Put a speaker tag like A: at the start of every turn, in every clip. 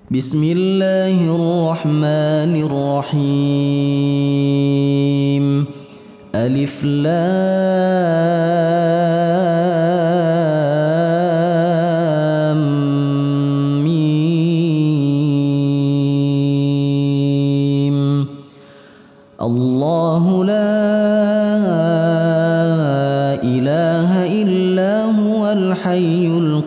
A: بسم الله الرحمن الرحيم. ألف لام ميم. الله لا إله إلا هو الحي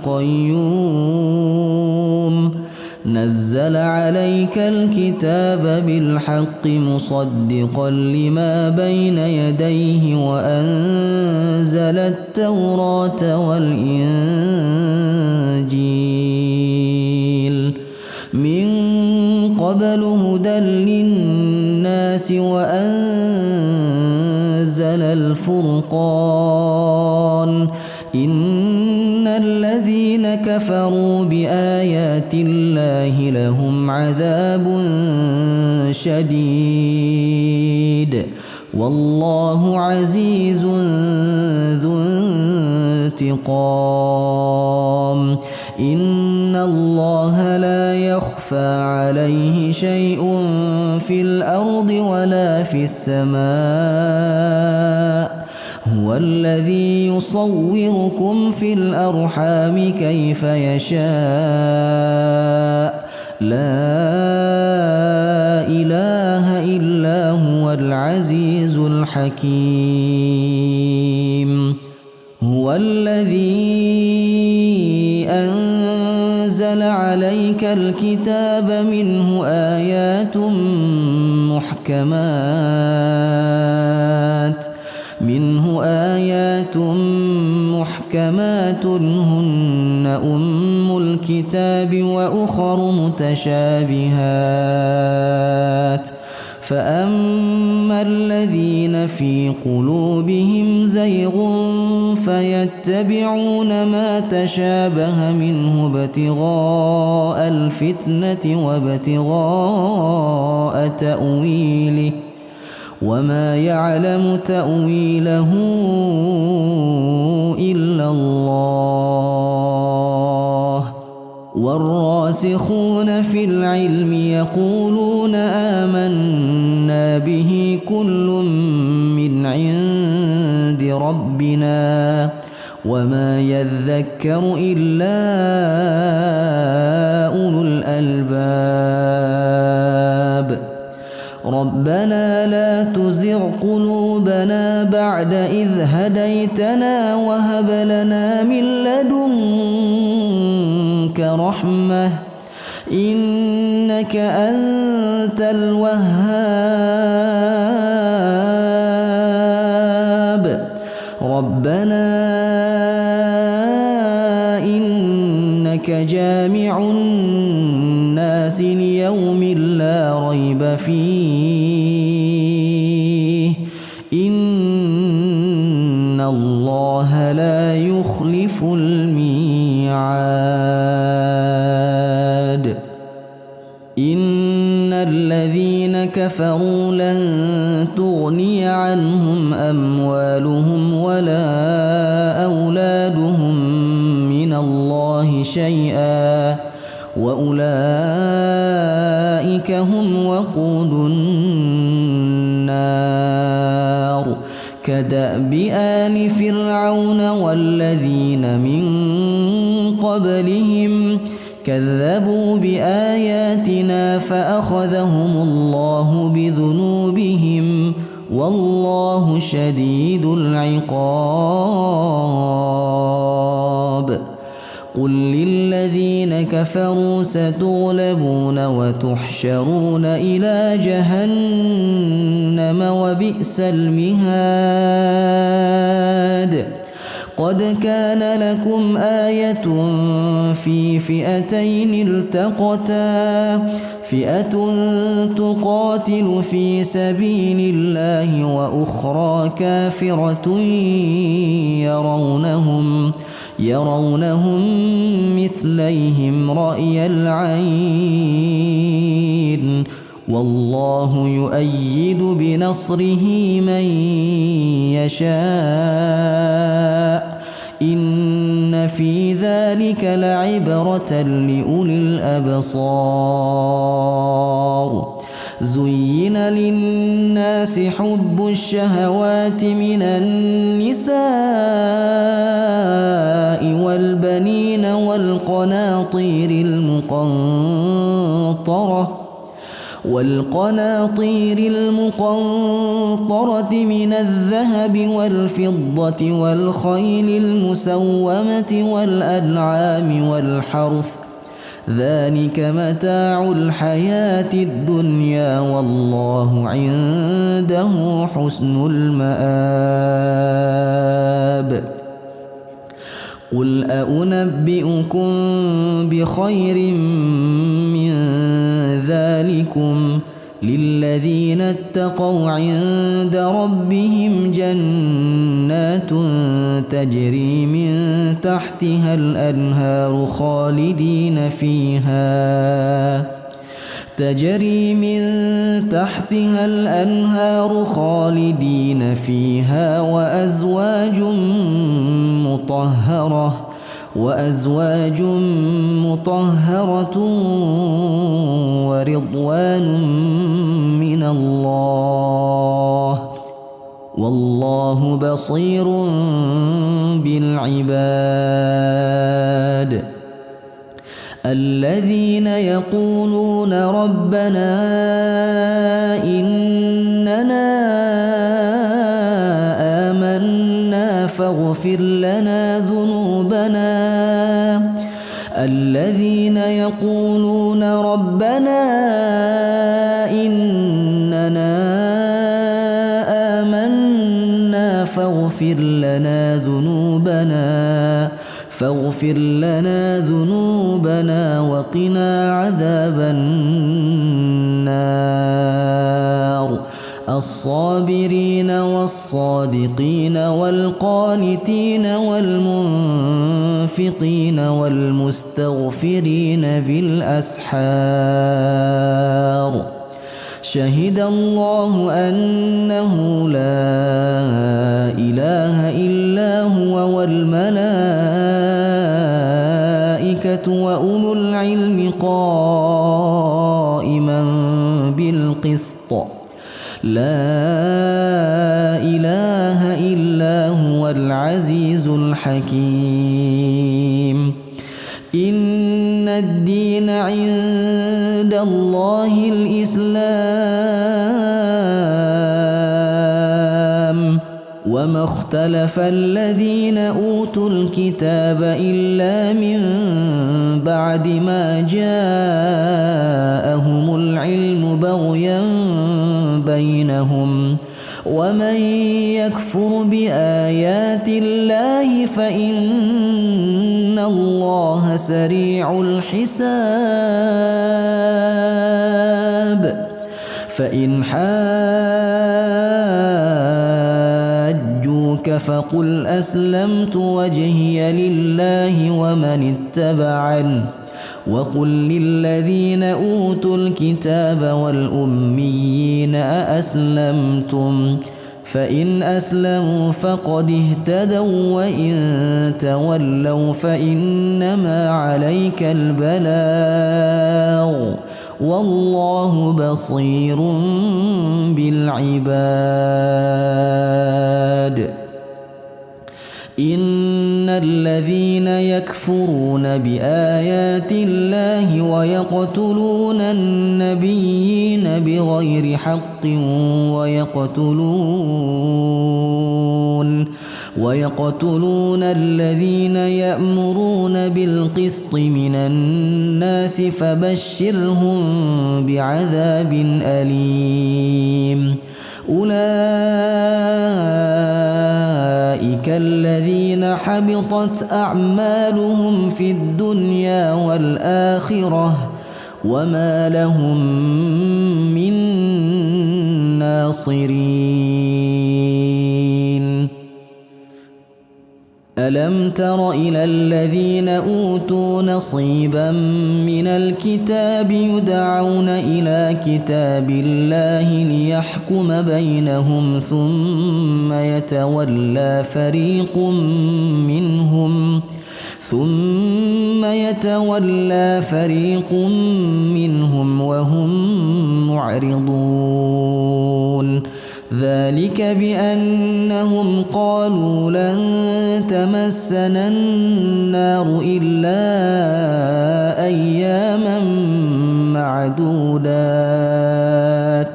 A: القيوم نزل عليك الكتاب بالحق مصدقا لما بين يديه وأنزل التوراة والإنجيل من قبل هدى للناس وأنزل الفرقان إن الذين كفروا بآيات الله لهم عذاب شديد والله عزيز ذو انتقام. إن الله لا يخفى عليه شيء في الأرض ولا في السماء هو الذي يصوركم في الأرحام كيف يشاء لا إله إلا هو العزيز الحكيم. هو الذي أنزل عليك الكتاب منه آيات محكمات هن أم الكتاب وأخر متشابهات فأما الذين في قلوبهم زيغ فيتبعون ما تشابه منه ابتغاء الفتنة وابتغاء تأويله وما يعلم تأويله إلا الله والراسخون في العلم يقولون آمنا به كل من عند ربنا وما يذكر إلا أولو الألباب. ربنا لا تزغ قلوبنا بعد إذ هديتنا وهب لنا من لدنك رحمة إنك أنت الوهاب. ربنا إنك جامع الناس ليوم لا ريب فيه إن الله لا يخلف الميعاد. إن الذين كفروا لن تغني عنهم أموالهم ولا أولادهم من الله شيئا وأولئك هم وقود النار. كدأب آل فرعون والذين من قبلهم كذبوا بآياتنا فأخذهم الله بذنوبهم والله شديد العقاب. قل للذين كفروا ستغلبون وتحشرون إلى جهنم وبئس المهاد. قد كان لكم آية في فئتين التقتا فئة تقاتل في سبيل الله وأخرى كافرة يرونهم مثليهم رأي العين والله يؤيد بنصره من يشاء إن في ذلك لعبرة لأولي الأبصار زين للناس حب الشهوات من النساء والبنين والقناطير المقنطرة من الذهب والفضة والخيل المسومة والأنعام والحرث ذلك متاع الحياة الدنيا والله عنده حسن المآب قل أنبئكم بخير من ذلكم للذين اتقوا عند ربهم جنات تجري من تحتها الأنهار خالدين فيها وأزواج مطهرة ورضوان من الله والله بصير بالعباد الذين يقولون ربنا إننا آمنا فاغفر لنا ذنوبنا وقنا عذاب النار الصابرين والصادقين والقانتين والمنفقين والمستغفرين بالأسحار شهد الله أنه لا إله إلا هو والملائكة وأولو العلم قائما بالقسط لا إله إلا هو العزيز الحكيم إن الدين عند الله الإسلام وما اختلف الذين أوتوا الكتاب إلا من بعد ما جاءهم العلم بغيا بينهم ومن يكفر بآيات الله فإن الله سريع الحساب فإن حاجوك فقل أسلمت وجهي لله ومن اتبعني وقل للذين أوتوا الكتاب والأميين أأسلمتم فإن أسلموا فقد اهتدوا وإن تولوا فإنما عليك البلاغ والله بصير بالعباد إن الذين يكفرون بآيات الله ويقتلون النبيين بغير حق ويقتلون الذين يأمرون بالقسط من الناس فبشرهم بعذاب أليم أولئك الذين حبطت أعمالهم في الدنيا والآخرة وما لهم من ناصرين ألم تر إلى الذين أوتوا نصيبا من الكتاب يدعون إلى كتاب الله ليحكم بينهم ثم يتولى فريق منهم وهم معرضون ذلك بأنهم قالوا لن تمسنا النار إلا أياما معدودات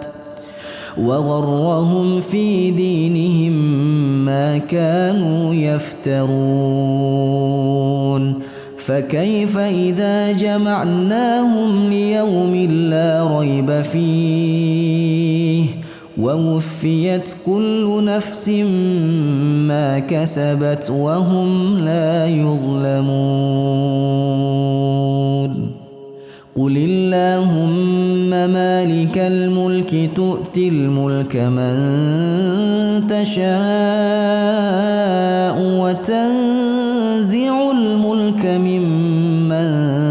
A: وغرهم في دينهم ما كانوا يفترون فكيف إذا جمعناهم ليوم لا ريب فيه ووفيت كل نفس ما كسبت وهم لا يظلمون قل اللهم مالك الملك تؤتي الملك من تشاء وتنزع الملك ممن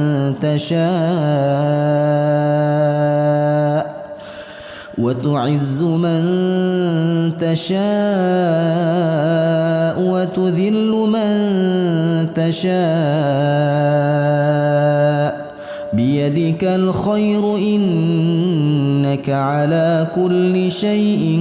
A: تشاء وتعز من تشاء وتذل من تشاء بيدك الخير إنك على كل شيء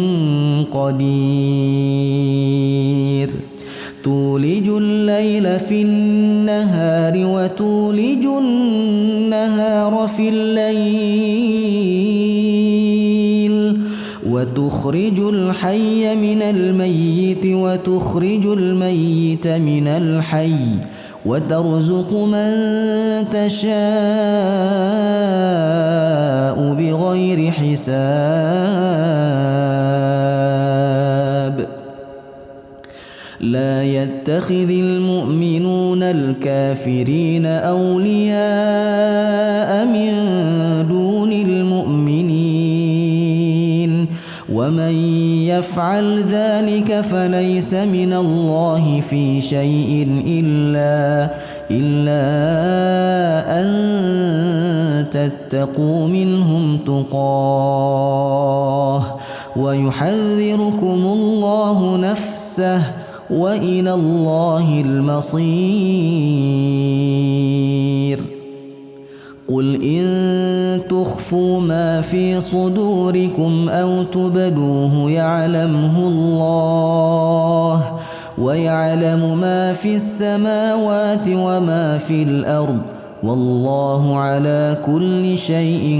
A: قدير تولج الليل في النهار وتولج النهار في الليل وتخرج الحي من الميت وتخرج الميت من الحي وترزق من تشاء بغير حساب لا يتخذ المؤمنون الكافرين أولياء من دون المؤمنين ومن يفعل ذلك فليس من الله في شيء إلا أن تتقوا منهم تقاه ويحذركم الله نفسه وإلى الله المصير قل إن تخفوا ما في صدوركم أو تبدوه يعلمه الله ويعلم ما في السماوات وما في الأرض والله على كل شيء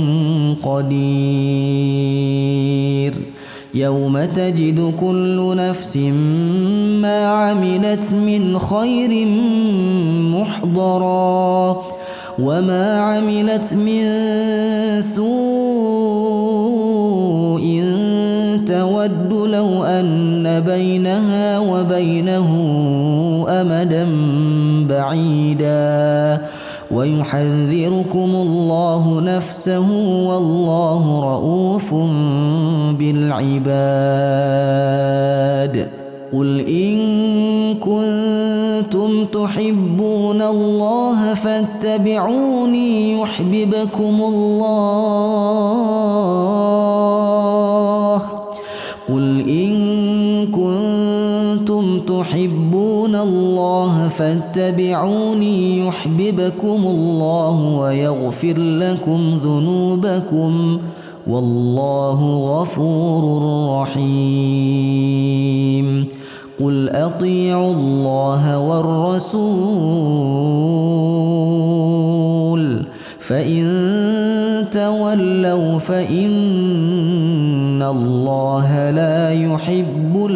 A: قدير يوم تجد كل نفس ما عملت من خير محضرا وما عملت من سوء تود لو أن بينها وبينه أمدا بعيدا ويحذركم الله نفسه والله رؤوف بالعباد قل إن كنتم تحبون الله فاتبعوني يحببكم الله قل إن كنتم تحبون الله فاتبعوني يحببكم الله ويغفر لكم ذنوبكم والله غفور رحيم قل أطيعوا الله والرسول فإن تولوا فإن الله لا يحب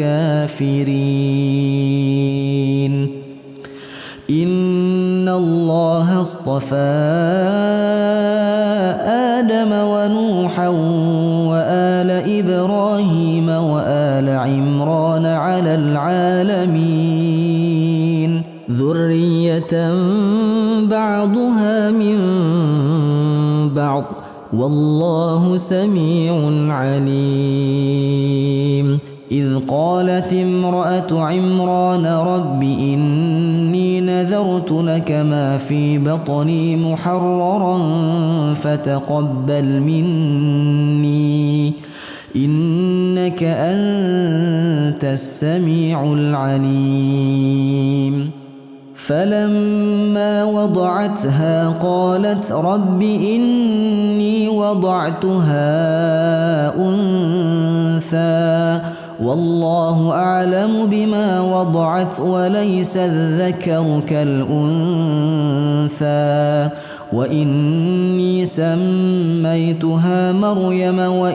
A: الكافرين إن الله اصطفى آدم ونوحا وآل إبراهيم وآل عمران على العالمين ذرية بعضها من بعض والله سميع عليم إذ قالت امرأة عمران رب إني نذرت لك ما في بطني محررا فتقبل مني إنك أنت السميع العليم. فلما وضعتها قالت رب إني وضعتها أنثى والله أعلم بما وضعت وليس الذكر كالأنثى وإني سميتها مريم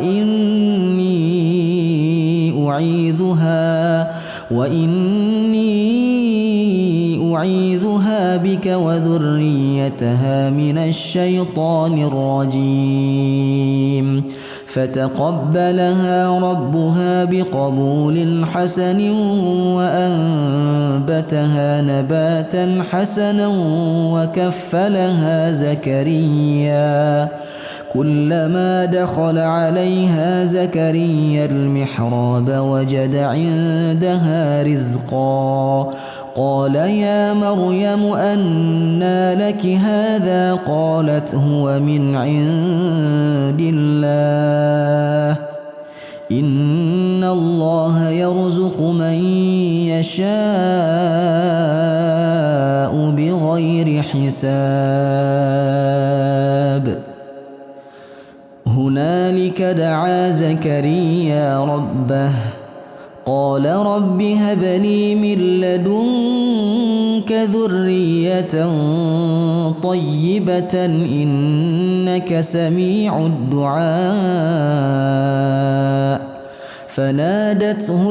A: وإني أعيذها بك وذريتها من الشيطان الرجيم. فتقبلها ربها بقبول حسن وأنبتها نباتا حسنا وكفلها زكريا. كلما دخل عليها زكريا المحراب وجد عندها رزقا قال يا مريم أنى لك هذا قالت هو من عند الله إن الله يرزق من يشاء بغير حساب. هنالك دعا زكريا ربه قال رب هب لي من لدنك ذرية طيبة إنك سميع الدعاء. فنادته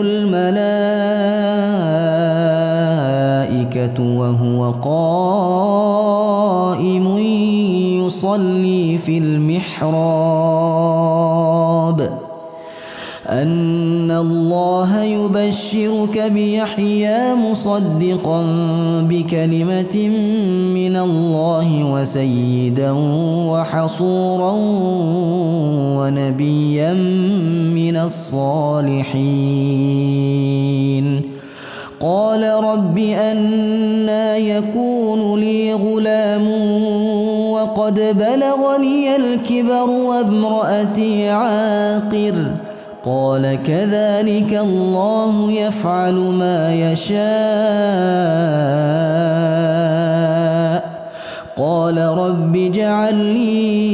A: الملائكة وهو قائم يصلي في المحراب أن الله يبشرك بيحيى مصدقا بكلمة من الله وسيدا وحصورا ونبيا من الصالحين. قال رب أنى يكون لي غلام وقد بلغني الكبر وامرأتي عاقر قال كذلك الله يفعل ما يشاء. قال رب اجعل لي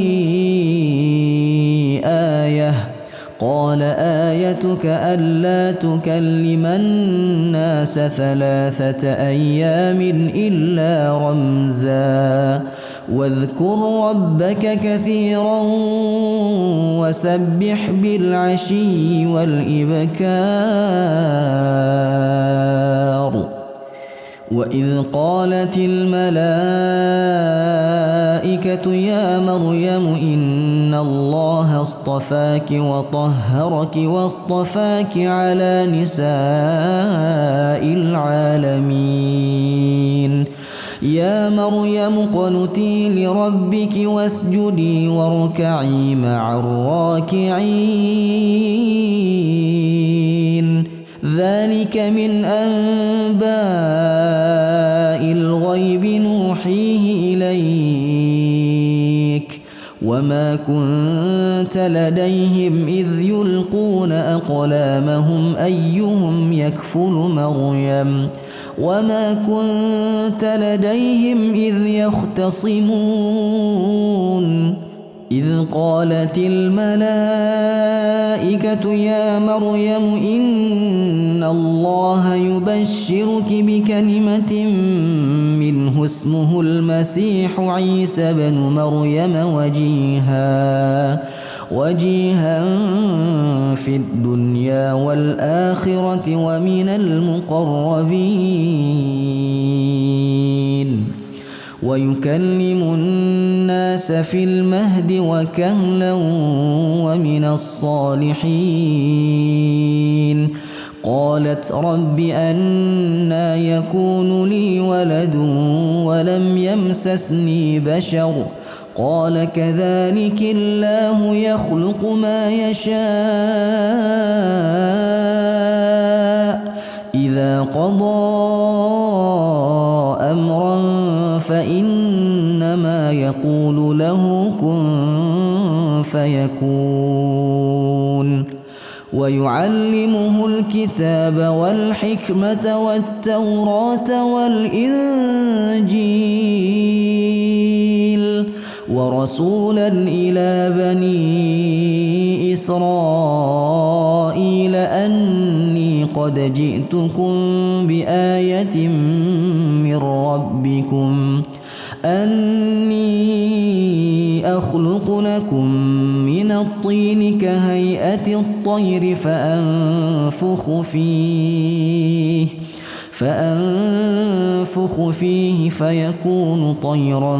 A: آية قال آيتك ألا تكلم الناس 3 أيام إلا رمزا واذكر ربك كثيرا وسبح بالعشي والإبكار. وإذ قالت الملائكة يا مريم إن الله اصطفاك وطهرك واصطفاك على نساء العالمين. يا مريم اقنتي لربك واسجدي واركعي مع الراكعين. ذلك من أنباء الغيب نوحيه إليك وما كنت لديهم إذ يلقون أقلامهم أيهم يكفل مريم وما كنت لديهم إذ يختصمون. إذ قالت الملائكة يا مريم إن الله يبشرك بكلمة منه اسمه المسيح عيسى بن مريم وجيها في الدنيا والآخرة ومن المقربين ويكلم الناس في المهد وكهلا ومن الصالحين. قالت رب أنى يكون لي ولد ولم يمسسني بشر قال كذلك الله يخلق ما يشاء إذا قضى أمرا فإنما يقول له كن فيكون ويعلمه الكتاب والحكمة والتوراة والإنجيل ورسولا إلى بني إسرائيل أني قد جئتكم بآية من ربكم أني أخلق لكم من الطين كهيئة الطير فأنفخ فيه فيكون طيرا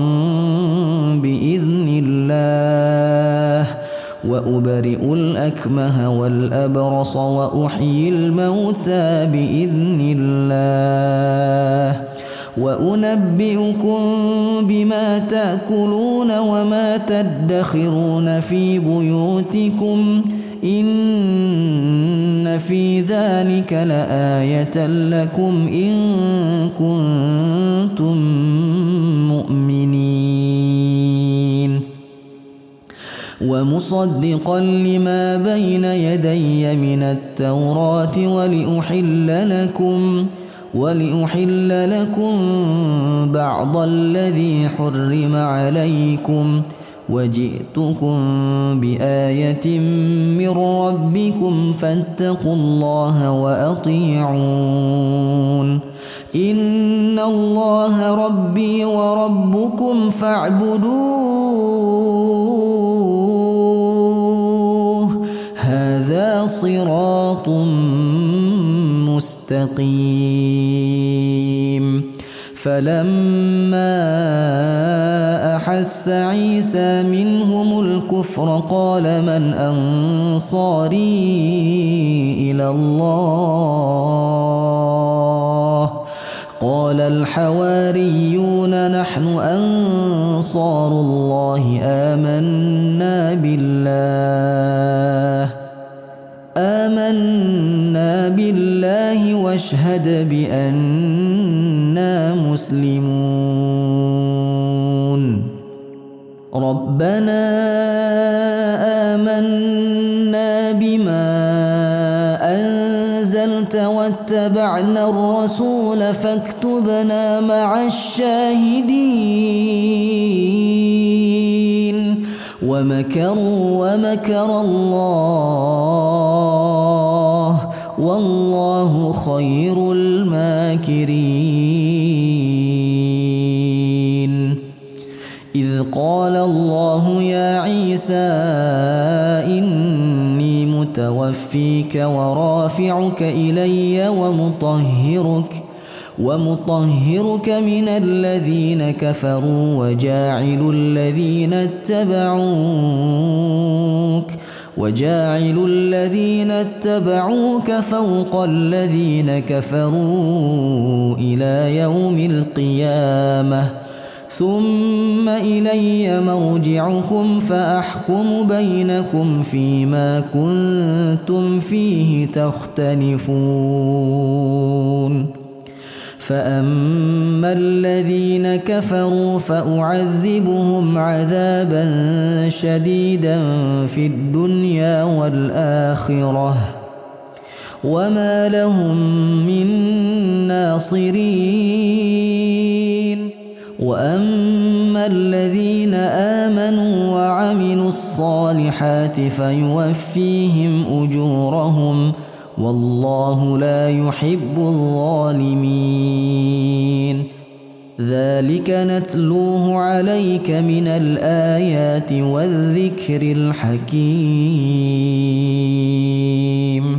A: بإذن الله وأبرئ الأكمه والأبرص وأحيي الموتى بإذن الله وأنبئكم بما تأكلون وما تدخرون في بيوتكم إن في ذلك لآية لكم إن كنتم مؤمنين ومصدقا لما بين يدي من التوراة ولأحل لكم بعض الذي حرم عليكم وجئتكم بآية من ربكم فاتقوا الله وأطيعون إن الله ربي وربكم فاعبدوه هذا صراط مستقيم فلما أحس عيسى منهم الكفر قال من أنصاري إلى الله قال الحواريون نحن أنصار الله آمنا بالله واشهد بأننا مسلمون ربنا آمنا بما أنزلت واتبعنا الرسول فاكتبنا مع الشاهدين ومكروا ومكر الله والله خير الماكرين إذ قال الله يا عيسى إني متوفيك ورافعك إلي ومطهرك من الذين كفروا وجاعل الذين اتبعوك فوق الذين كفروا إلى يوم القيامة ثم إلي مرجعكم فأحكم بينكم فيما كنتم فيه تختلفون فأما الذين كفروا فأعذبهم عذابا شديدا في الدنيا والآخرة وما لهم من ناصرين وأما الذين آمنوا وعملوا الصالحات فيوفيهم أجورهم والله لا يحب الظالمين ذلك نتلوه عليك من الآيات والذكر الحكيم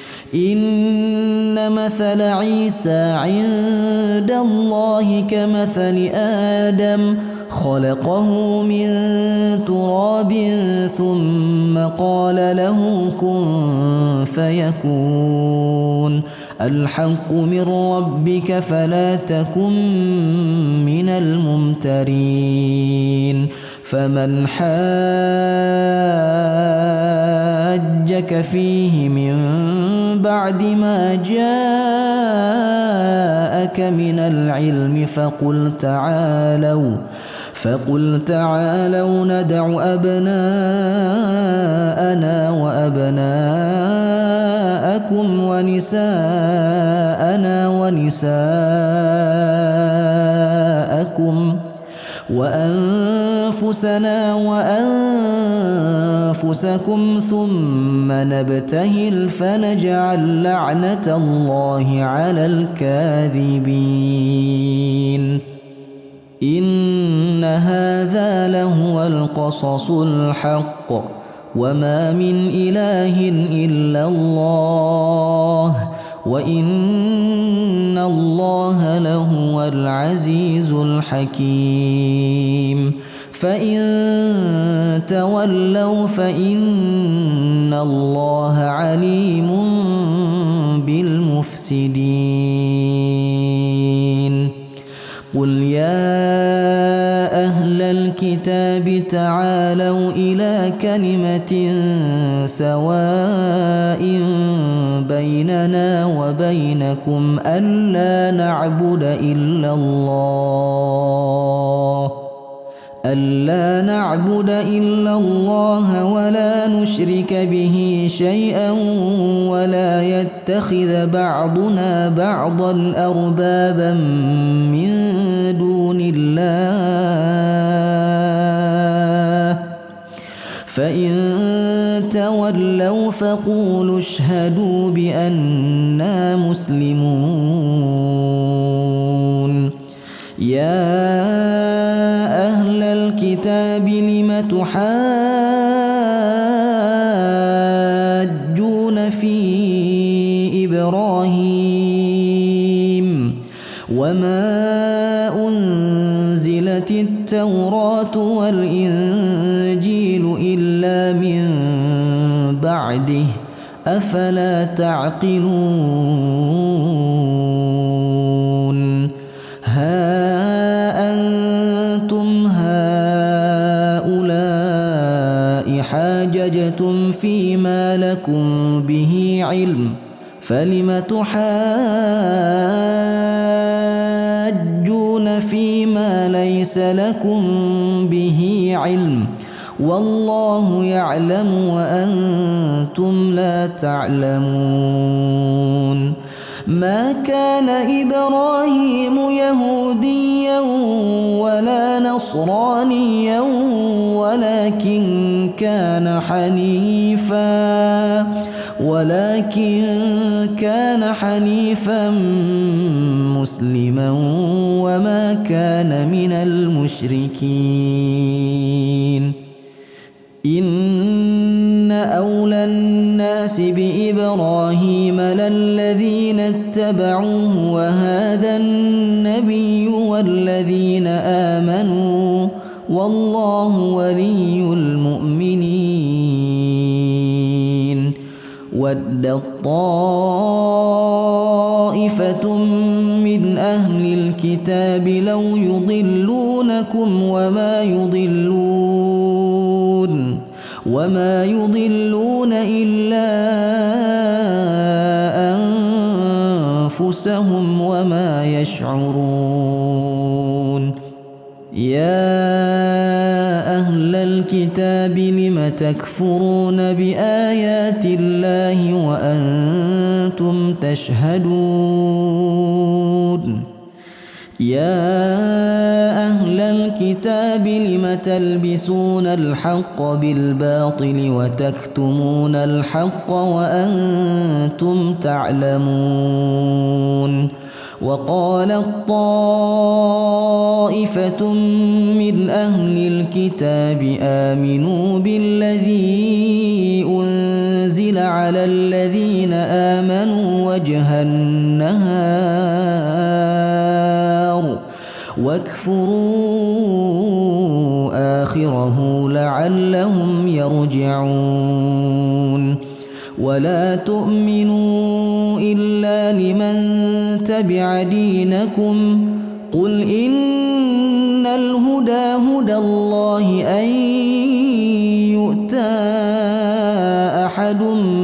A: إن مثل عيسى عند الله كمثل آدم خلقه من تراب ثم قال له كن فيكون الحق من ربك فلا تكن من الممترين فمن حاجك فيه من بعد ما جاءك من العلم فقل تعالوا ندع أبناءنا وأبناءكم ونساءنا ونساءكم وأنفسنا وأنفسكم ثم نبتهل فنجعل لعنة الله على الكاذبين. إن هذا لهو القصص الحق وما من إله إلا الله وإن الله لهو العزيز الحكيم. فإن تولوا فإن الله عليم بالمفسدين. قل يا أهل الكتاب تعالوا إلى كلمة سواء بيننا وبينكم ألا نعبد إلا الله ولا نشرك به شيئا ولا يتخذ بعضنا بعضا أربابا من دون الله فإن تولوا فقولوا اشهدوا بأننا مسلمون. يا أهل الكتاب لم تحاجون في إبراهيم وما أنزلت التوراة والإنجيل إلا من بعده أفلا تعقلون. ها أنتم هؤلاء حاججتم فيما لكم به علم فلم تحاجون فيما ليس لكم به علم والله يعلم وأنتم لا تعلمون. ما كان إبراهيم يهوديا ولا نصرانيا ولكن كان حنيفا مسلما وما كان من المشركين. إن أولى الناس بإبراهيم للذين اتبعوه وهذا النبي والذين آمنوا والله ولي المؤمنين. ودت طائفة من أهل الكتاب لو يضلونكم وما يضلون إلا أنفسهم وما يشعرون. يا أهل الكتاب لم تكفرون بآيات الله وأنتم تشهدون. يا أهل الكتاب لم تلبسون الحق بالباطل وتكتمون الحق وأنتم تعلمون. وقالت طائفة من أهل الكتاب آمنوا بالذي أنزل على الذين آمنوا وجه النهار واكفروا آخره لعلهم يرجعون. ولا تؤمنوا إلا لمن تبع دينكم قل إن الهدى هدى الله أن يؤتى أحد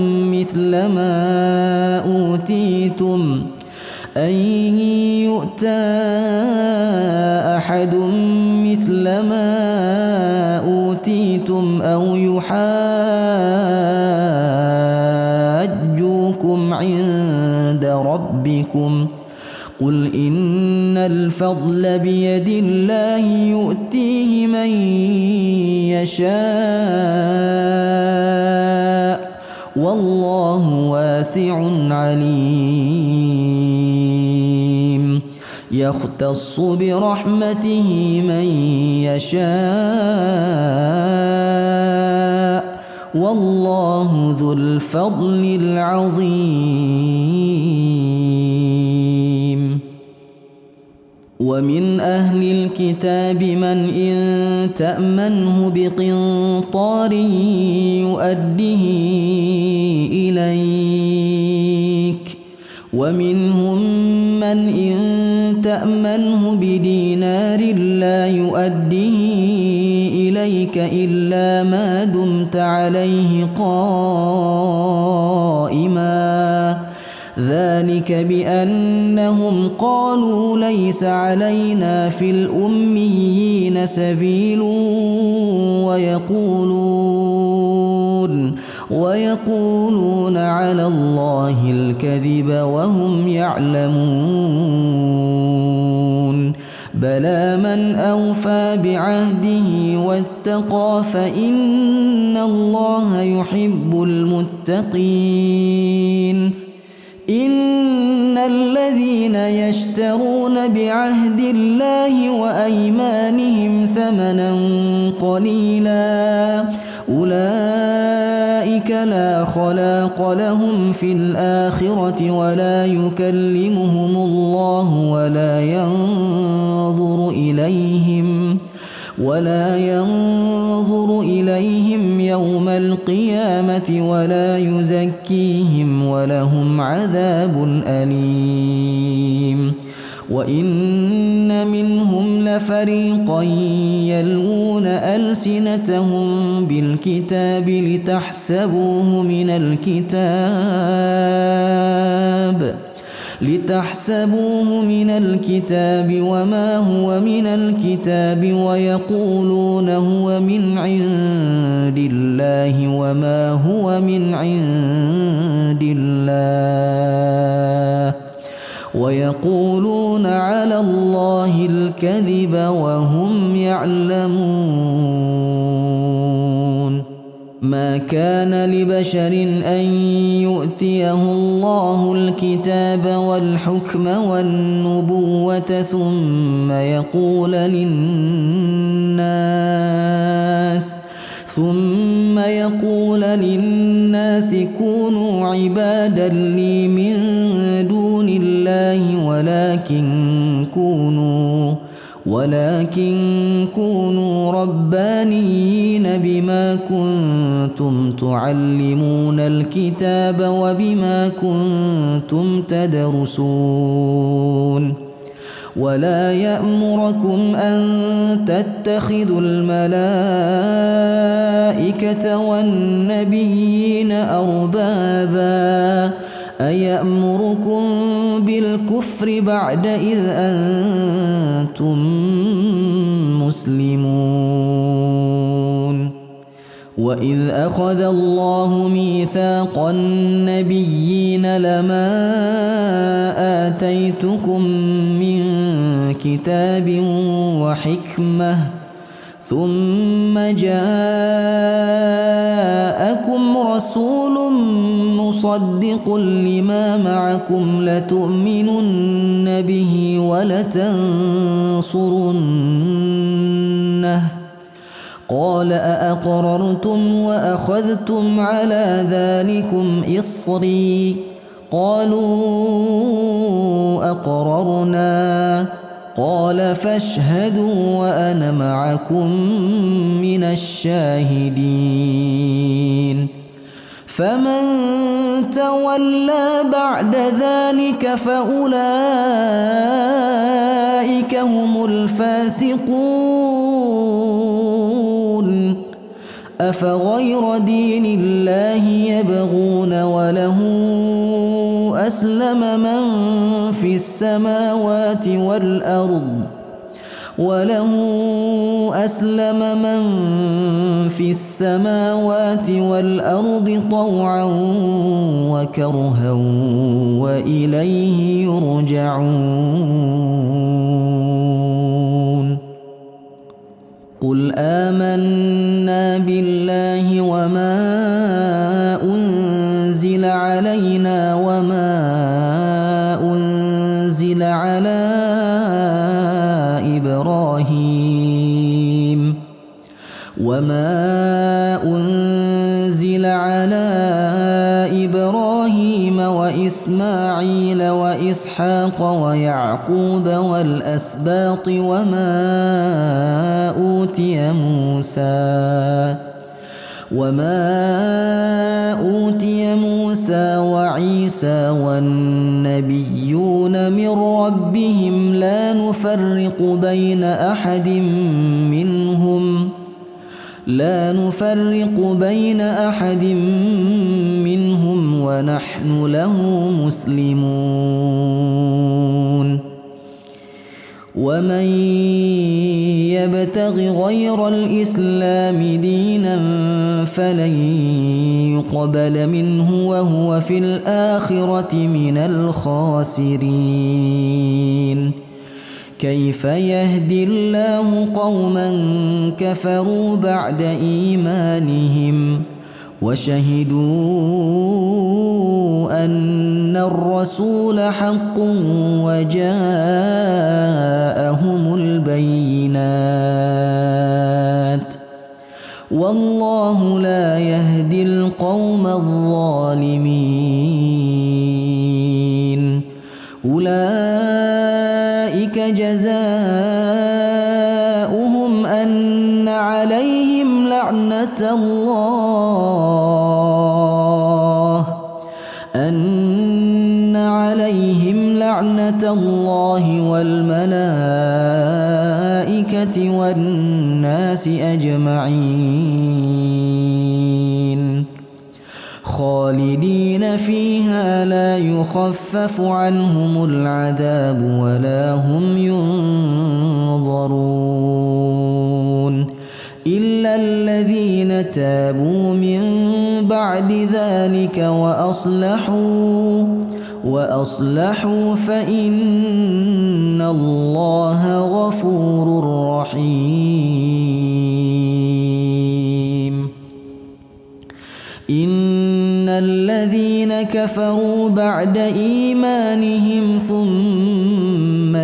A: مثل ما أوتيتم أو يحاجوكم عند ربكم قل إن الفضل بيد الله يؤتيه من يشاء والله واسع عليم يختص برحمته من يشاء والله ذو الفضل العظيم ومن أهل الكتاب من إن تأمنه بقنطار يؤديه إليك ومنهم من إن تأمنه بدينار لا يؤديه إليك إلا ما دمت عليه قائما ذلك بأنهم قالوا ليس علينا في الأميين سبيل ويقولون على الله الكذب وهم يعلمون بلى من أوفى بعهده واتقى فإن الله يحب المتقين إن الذين يشترون بعهد الله وأيمانهم ثمنا قليلا أولئك لا خلاق لهم في الآخرة ولا يكلمهم الله ولا ينظر إليهم يوم القيامة ولا يزكيهم ولهم عذاب أليم وإن منهم لفريقا يلوون ألسنتهم بالكتاب لتحسبوه من الكتاب وما هو من الكتاب ويقولون هو من عند الله وما هو من عند الله ويقولون على الله الكذب وهم يعلمون ما كان لبشر أن يؤتيه الله الكتاب والحكم والنبوة ثم يقول للناس كونوا عبادا لي من دون الله ولكن كونوا ربانيين بما كنتم تعلمون الكتاب وبما كنتم تدرسون ولا يأمركم أن تتخذوا الملائكة والنبيين أربابا أيأمركم بالكفر بعد إذ أنتم مسلمون وإذ أخذ الله ميثاق النبيين لما آتيتكم من كتاب وحكمة ثم جاءكم رسول مصدق لما معكم لتؤمنن به ولتنصرنه قال أأقررتم وأخذتم على ذلكم إصري قالوا أقررنا قال فاشهدوا وأنا معكم من الشاهدين فمن تولى بعد ذلك فأولئك هم الفاسقون أفغير دين الله يبغون وله أسلم من في السماوات والأرض طوعا وكرها وإليه يرجعون قل آمنا بالله وما أنزل علينا وما أنزل على إبراهيم وإسماعيل وإسحاق ويعقوب والأسباط وما أوتي موسى وعيسى والنبيون من ربهم لا نفرق بين أحد منهم ونحن له مسلمون ومن يبتغ غير الإسلام دينا فلن يقبل منه وهو في الآخرة من الخاسرين كيف يهدي الله قوما كفروا بعد إيمانهم وشهدوا أن الرسول حق وجاءهم البينات والله لا يهدي القوم الظالمين أولئك جزاؤهم أن عليهم لعنة الله والملائكة والناس أجمعين خالدين فيها لا يخفف عنهم العذاب ولا هم ينظرون إلا الذين تابوا من بعد ذلك وأصلحوا فإن الله غفور رحيم إن الذين كفروا بعد إيمانهم ثم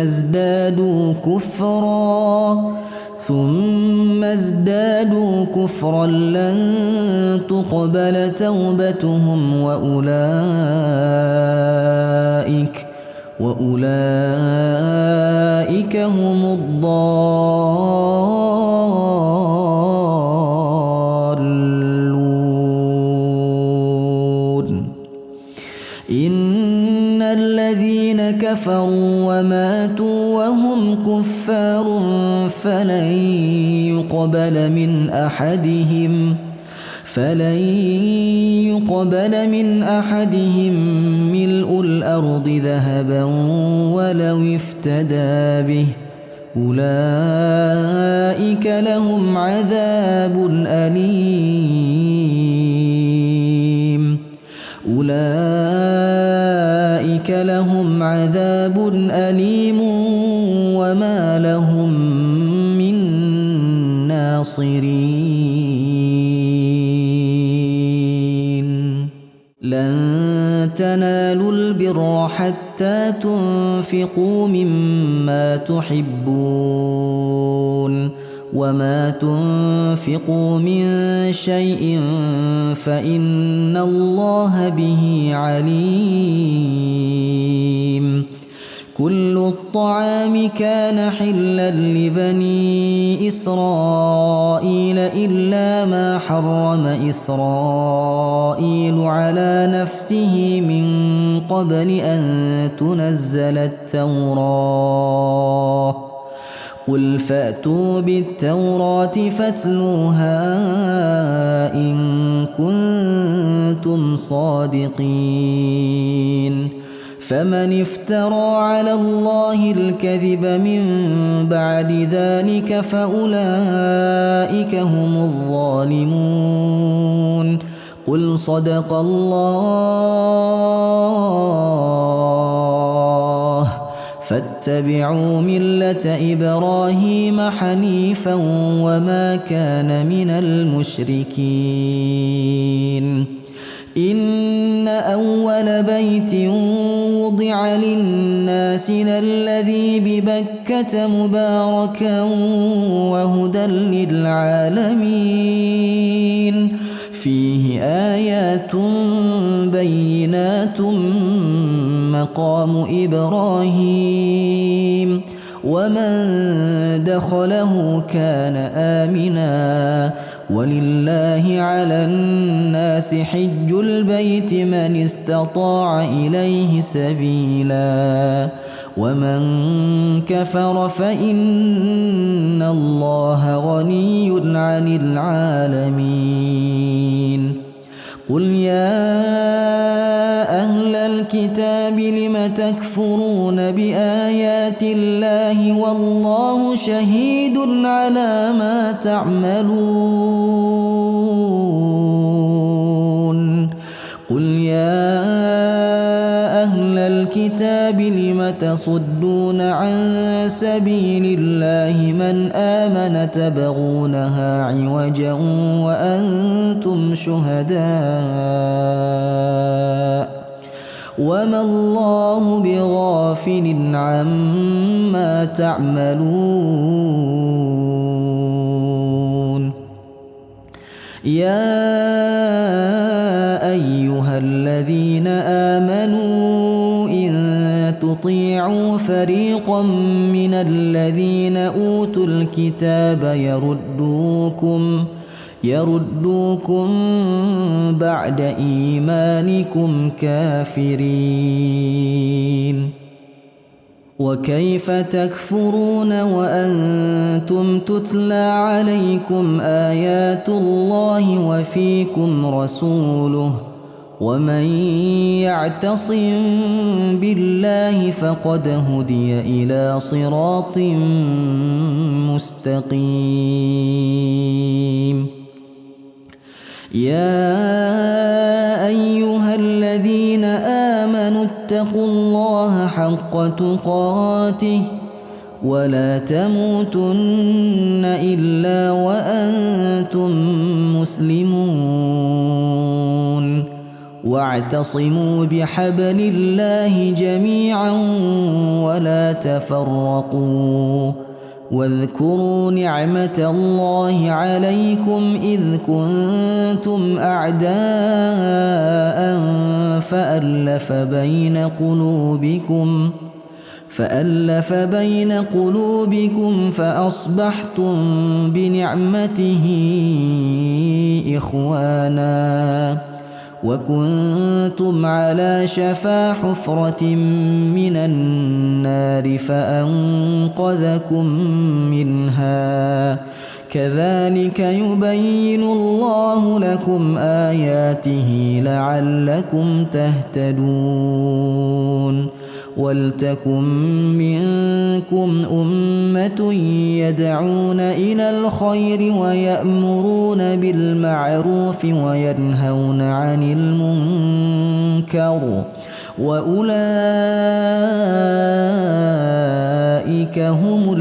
A: ازدادوا كفرا لن تقبل توبتهم وأولئك هم الضالون إن الذين كفروا وماتوا وهم كفار فلن يقبل من أحدهم ملء الأرض ذهبا ولو افتدى به أولئك لهم عذاب أليم وما لهم من ناصرين لن تنالوا البر حتى تنفقوا مما تحبون وما تنفقوا من شيء فإن الله به عليم كل الطعام كان حلا لبني إسرائيل إلا ما حرم إسرائيل على نفسه من قبل أن تنزل التوراة قل فأتوا بالتوراة فاتلوها إن كنتم صادقين فمن افترى على الله الكذب من بعد ذلك فأولئك هم الظالمون قل صدق الله فاتبعوا ملة إبراهيم حنيفا وما كان من المشركين إن أول بيت وضع للناس للذي ببكة مباركا وهدى للعالمين فيه آيات بينات مقام إبراهيم ومن دخله كان آمنا ولله على الناس حج البيت من استطاع إليه سبيلا ومن كفر فإن الله غني عن العالمين قل يا أهل الكتاب لم تكفرون بآيات الله والله شهيد على ما تعملون قل يا أهل الكتاب لم تصدون عن سبيل الله من آمن تبغونها عوجا وأنتم شهداء وما الله بغافل عما تعملون يا أيها الذين آمنوا إن تطيعوا فريقا من الذين أوتوا الكتاب يردوكم بعد إيمانكم كافرين وكيف تكفرون وأنتم تتلى عليكم آيات الله وفيكم رسوله ومن يعتصم بالله فقد هدي إلى صراط مستقيم يا أيها الذين آمنوا اتقوا الله حق تقاته ولا تموتن إلا وأنتم مسلمون واعتصموا بحبل الله جميعا ولا تفرقوا واذكروا نعمة الله عليكم إذ كنتم أعداء فألف بين قلوبكم فأصبحتم بنعمته إخوانا وكنتم على شفا حفرة من النار فأنقذكم منها كذلك يبين الله لكم آياته لعلكم تهتدون ولتكن منكم أمة يدعون إلى الخير ويأمرون بالمعروف وينهون عن المنكر وأولئك هم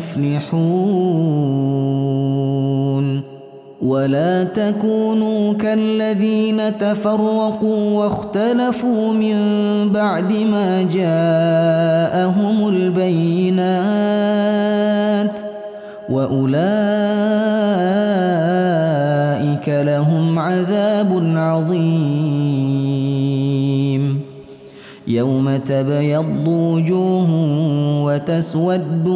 A: المفلحون ولا تكونوا كالذين تفرقوا واختلفوا من بعد ما جاءهم البينات وأولئك لهم عذاب عظيم يوم تبيض وجوه وتسود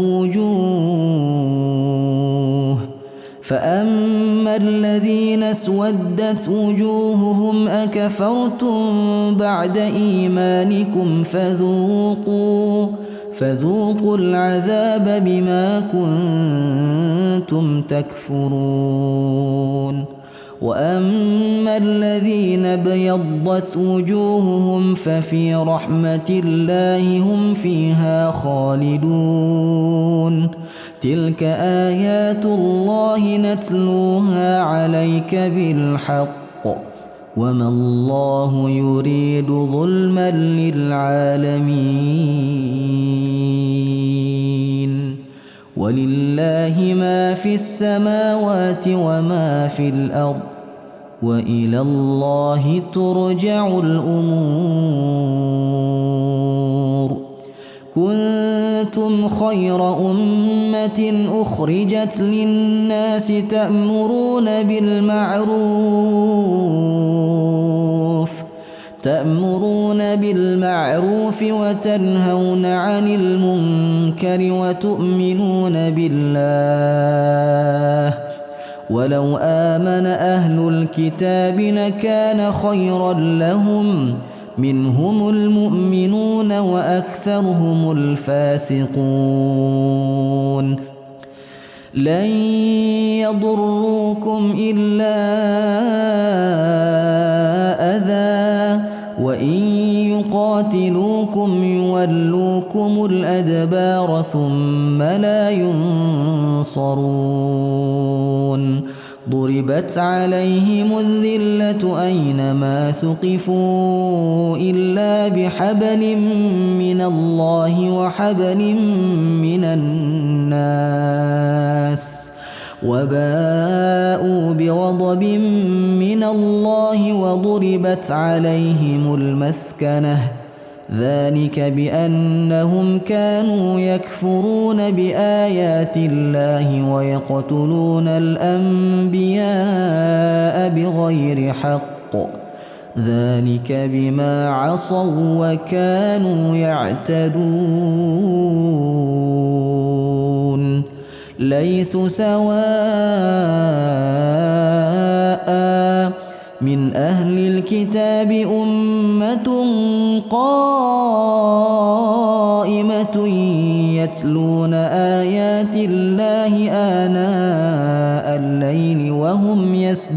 A: وجوه فأما الذين اسودت وجوههم أكفرتم بعد إيمانكم فذوقوا العذاب بما كنتم تكفرون وأما الذين ابيضت وجوههم ففي رحمة الله هم فيها خالدون تلك آيات الله نتلوها عليك بالحق وما الله يريد ظلما للعالمين ولله ما في السماوات وما في الأرض وإلى الله ترجع الأمور كنتم خير أمة أخرجت للناس تأمرون بالمعروف وتنهون عن المنكر وتؤمنون بالله ولو آمن أهل الكتاب لكان خيرا لهم منهم المؤمنون وأكثرهم الفاسقون لن يضروكم إلا أذى وإن يقاتلوكم يولوكم الأدبار ثم لا ينصرون ضربت عليهم الذلة أينما ثقفوا إلا بحبل من الله وحبل من الناس وباءوا بغضب من الله وضربت عليهم المسكنة ذلك بأنهم كانوا يكفرون بآيات الله ويقتلون الأنبياء بغير حق ذلك بما عصوا وكانوا يعتدون ليسوا سواء من أهل الكتاب أمة قائمة يتلون آيات الله آناء الليل وهم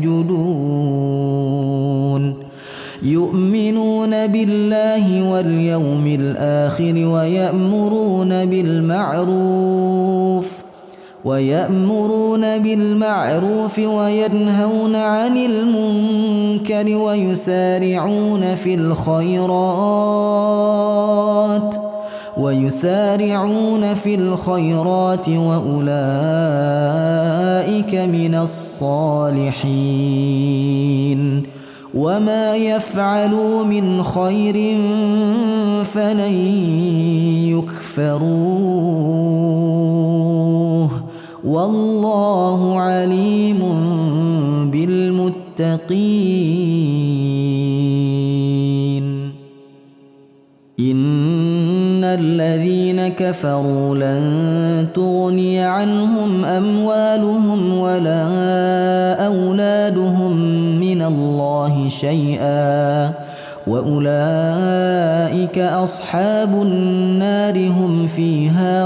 A: يسجدون يؤمنون بالله واليوم الآخر ويأمرون بالمعروف وينهون عن المنكر ويسارعون في الخيرات وأولئك من الصالحين وما يفعلوا من خير فلن يكفروه والله عليم بالمتقين إن الذين كفروا لن تغني عنهم أموالهم ولا أولادهم من الله شيئا وأولئك أصحاب النار هم فيها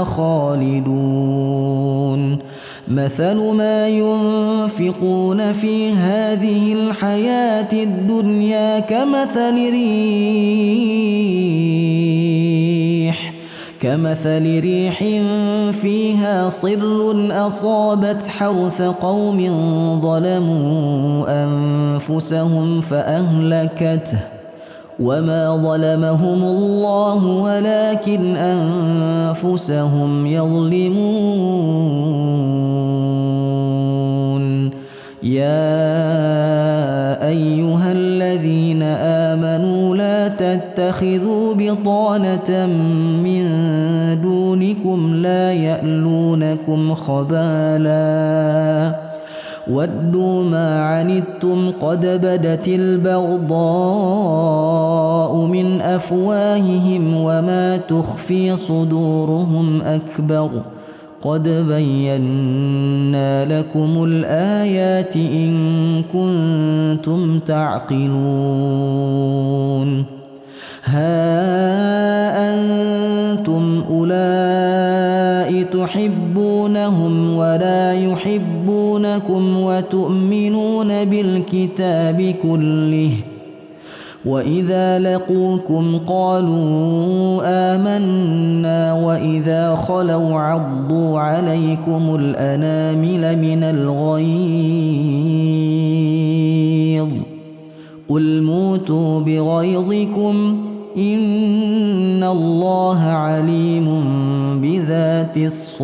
A: خالدون مثل ما ينفقون في هذه الحياة الدنيا كمثل ريح فيها صر أصابت حرث قوم ظلموا أنفسهم فأهلكته وما ظلمهم الله ولكن أنفسهم يظلمون يا أيها الذين آمنوا لا تتخذوا بطانة من دونكم لا يألونكم خبالا ودوا ما عنتم قد بدت البغضاء من أفواههم وما تخفي صدورهم أكبر قد بينا لكم الآيات إن كنتم تعقلون ها أنتم أولئك تحبونهم ولا يحبونكم وتؤمنون بالكتاب كله وإذا لقوكم قالوا آمنا وإذا خلوا عضوا عليكم الأنامل من الغيظ قل موتوا بغيظكم إن الله عليم بذات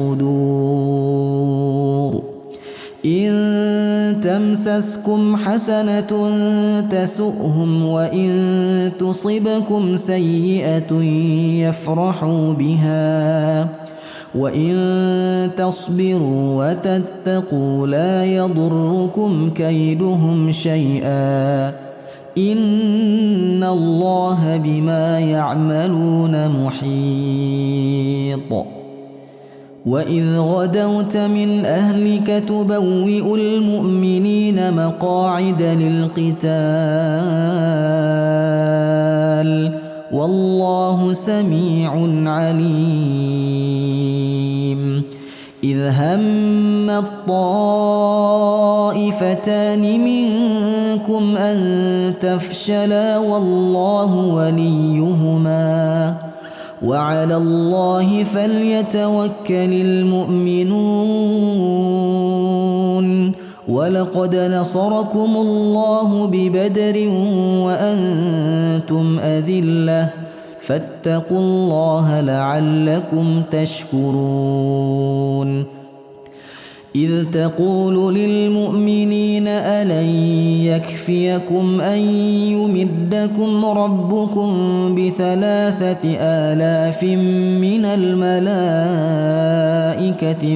A: الصدور إن تمسسكم حسنة تسؤهم وإن تصبكم سيئة يفرحوا بها وإن تصبروا وتتقوا لا يضركم كيدهم شيئا إن الله بما يعملون محيط وإذ غدوت من أهلك تبوئ المؤمنين مقاعد للقتال والله سميع عليم إذ هم الطائفتان منكم أن تفشلا والله وليهما وعلى الله فليتوكل المؤمنون ولقد نصركم الله ببدر وأنتم أذلة فاتقوا الله لعلكم تشكرون إذ تقول للمؤمنين ألن يكفيكم أن يمدكم ربكم ب3,000 من الملائكة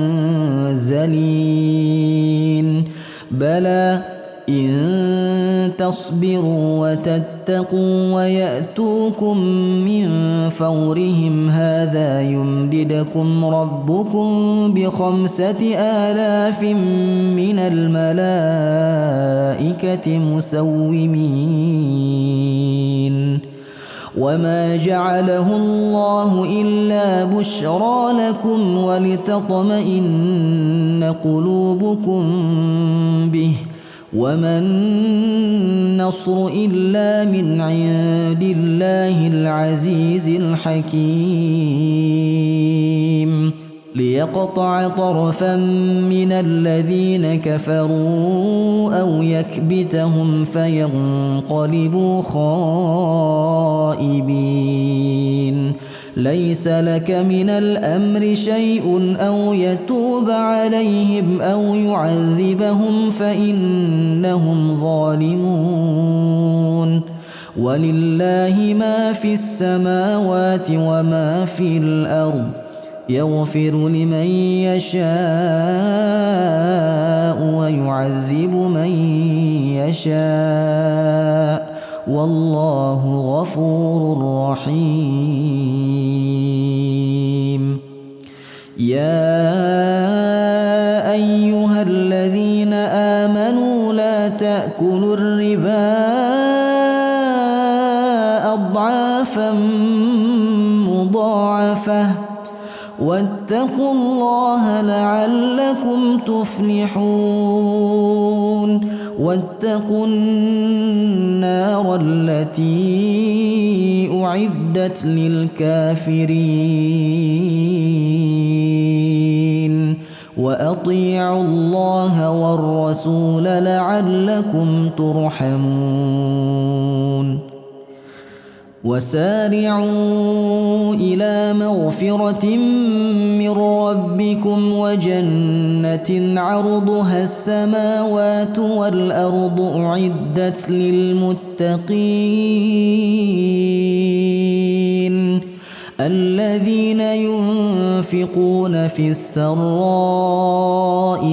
A: منزلين بلى إن تصبروا وتتقوا ويأتوكم من فورهم هذا يمددكم ربكم ب5,000 من الملائكة مسومين وما جعله الله إلا بشرى لكم ولتطمئن قلوبكم به وما النصر إلا من عند الله العزيز الحكيم ليقطع طرفا من الذين كفروا أو يكبتهم فينقلبوا خائبين ليس لك من الأمر شيء أو يتوب عليهم أو يعذبهم فإنهم ظالمون ولله ما في السماوات وما في الأرض يغفر لمن يشاء ويعذب من يشاء والله غفور رحيم يا أيها الذين آمنوا لا تأكلوا الربا أضعافا مضاعفة واتقوا الله لعلكم تفلحون واتقوا النار التي أعدت للكافرين وأطيعوا الله والرسول لعلكم ترحمون وسارعوا إلى مغفرة من ربكم وجنة عرضها السماوات والأرض أعدت للمتقين الذين ينفقون في السراء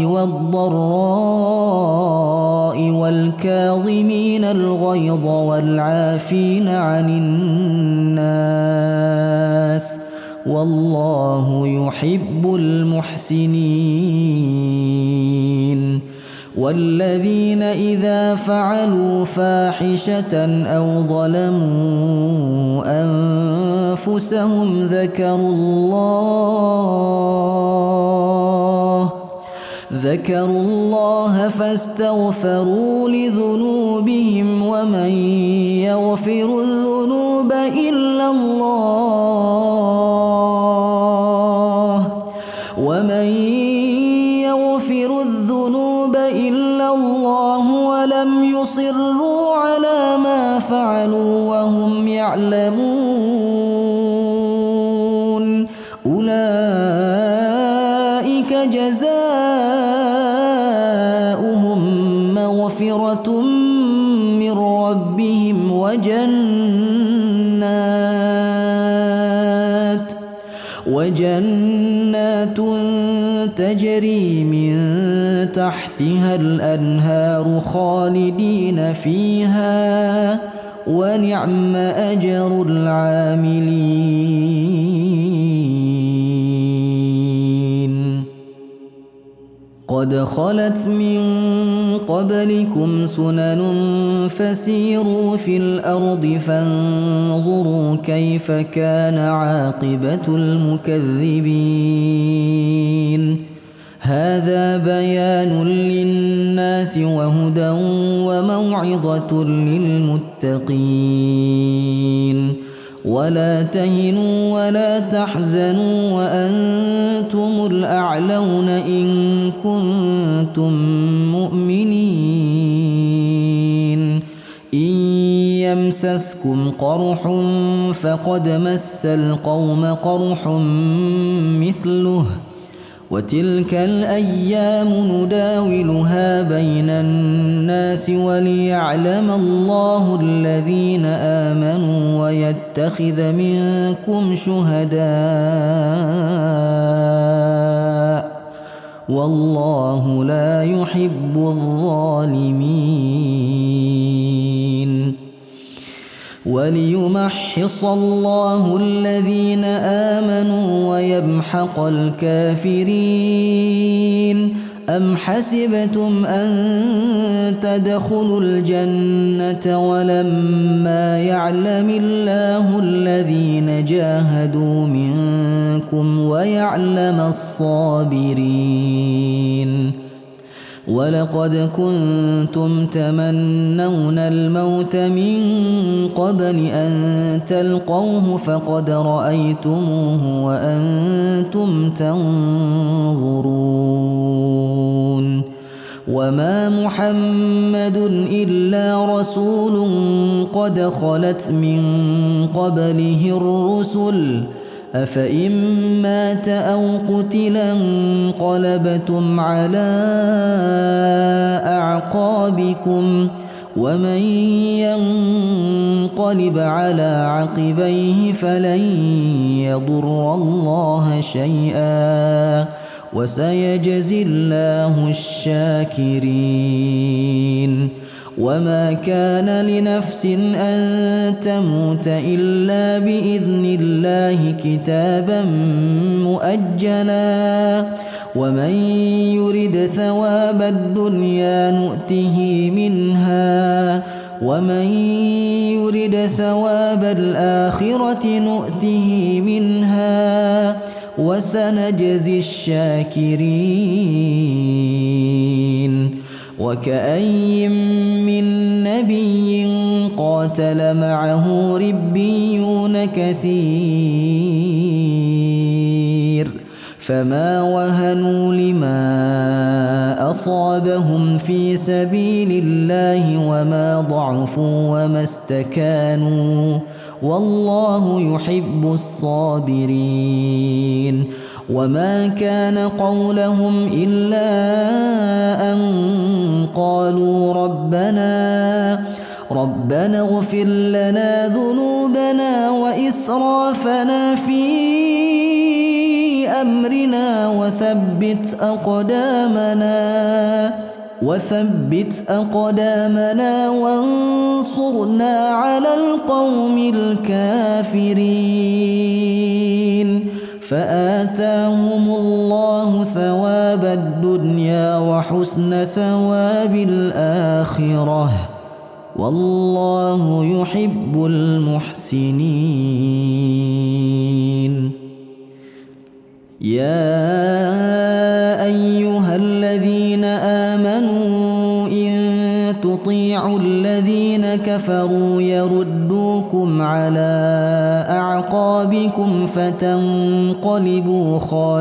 A: والضراء والكاظمين الغيظ والعافين عن الناس والله يحب المحسنين والذين إذا فعلوا فاحشة أو ظلموا أنفسهم ذكروا الله فاستغفروا لذنوبهم ومن يغفر الذنوب إلا الله ولم يصروا على ما فعلوا وهم يعلمون أولئك جزاؤهم مغفرة من ربهم وجنات تجري من تحتها الأنهار خالدين فيها ونعم أجر العاملين قد خلت من قبلكم سنن فسيروا في الأرض فانظروا كيف كان عاقبة المكذبين هذا بيان للناس وهدى وموعظة للمتقين ولا تهنوا ولا تحزنوا وأنتم الأعلون إن كنتم مؤمنين إن يمسسكم قرح فقد مس القوم قرح مثله وتلك الأيام نداولها بين الناس وليعلم الله الذين آمنوا ويتخذ منكم شهداء والله لا يحب الظالمين وليمحص الله الذين آمنوا ويمحق الكافرين أم حسبتم أن تدخلوا الجنة ولما يعلم الله الذين جاهدوا منكم ويعلم الصابرين ولقد كنتم تمنون الموت من قبل أن تلقوه فقد رأيتموه وأنتم تنظرون وما محمد إلا رسول قد خلت من قبله الرسل أفإن مات أو قتلا انقلبتم على أعقابكم ومن ينقلب على عقبيه فلن يضر الله شيئا وسيجزي الله الشاكرين وما كان لنفس أن تموت إلا بإذن الله كتابا مؤجلا ومن يرد ثواب الدنيا نؤته منها ومن يرد ثواب الآخرة نؤته منها وسنجزي الشاكرين وكأي من نبي قاتل معه ربيون كثير فما وهنوا لما أصابهم في سبيل الله وما ضعفوا وما استكانوا والله يحب الصابرين وما كان قولهم إلا أن قالوا ربنا اغفر لنا ذنوبنا وإسرافنا في أمرنا وثبت أقدامنا وانصرنا على القوم الكافرين. فآتاهم الله ثواب الدنيا وحسن ثواب الآخرة، والله يحب المحسنين. يا أيها الذين آمنوا إن تطيعوا الذين كفروا يردوكم على أعقابكم فتنقلبوا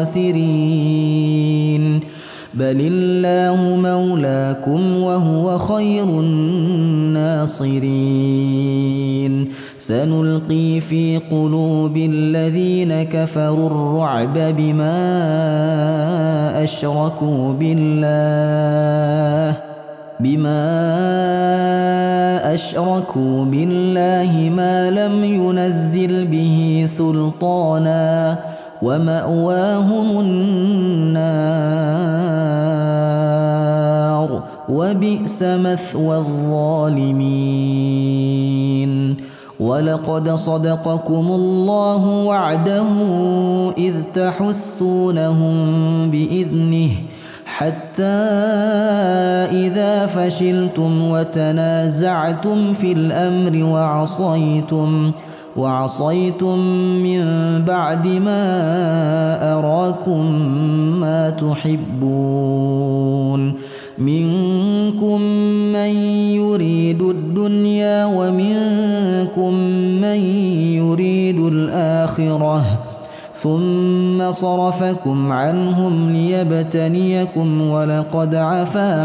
A: خاسرين، بل الله مولاكم وهو خير الناصرين. سنلقي في قلوب الذين كفروا الرعب بما أشركوا بالله ما لم ينزل به سلطانا، ومأواهم النار، وبئس مثوى الظالمين. ولقد صدقكم الله وعده إذ تحسونهم بإذنه، حتى إذا فشلتم وتنازعتم في الأمر وعصيتم من بعد ما أراكم ما تحبون، منكم من يريد الدنيا ومنكم من يريد الآخرة، ثم صرفكم عنهم ليبتليكم ولقد عفا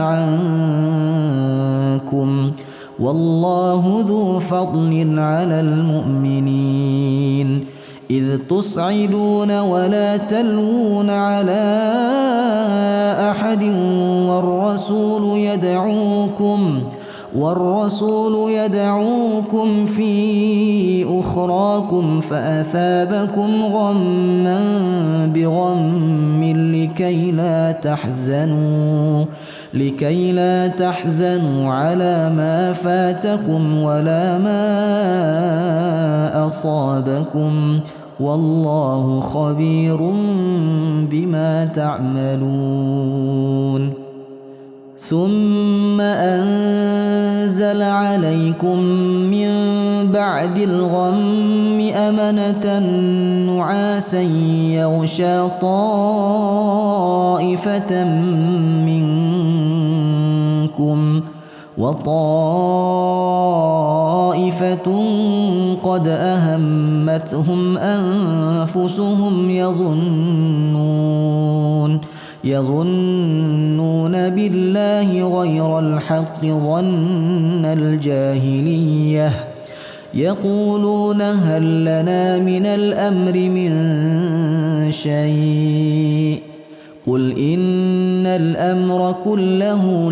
A: عنكم، والله ذو فضل على المؤمنين. إذ تصعدون ولا تلوون على أحد والرسول يدعوكم في أخراكم فأثابكم غما بغم لكي لا تحزنوا على ما فاتكم ولا ما أصابكم، والله خبير بما تعملون. ثم أنزل عليكم من بعد الغم أمنة نعاسا يغشى طائفة منكم، وطائفة قد أهمتهم أنفسهم يظنون بالله غير الحق ظن الجاهلية، يقولون هل لنا من الأمر من شيء، قل إن الأمر كله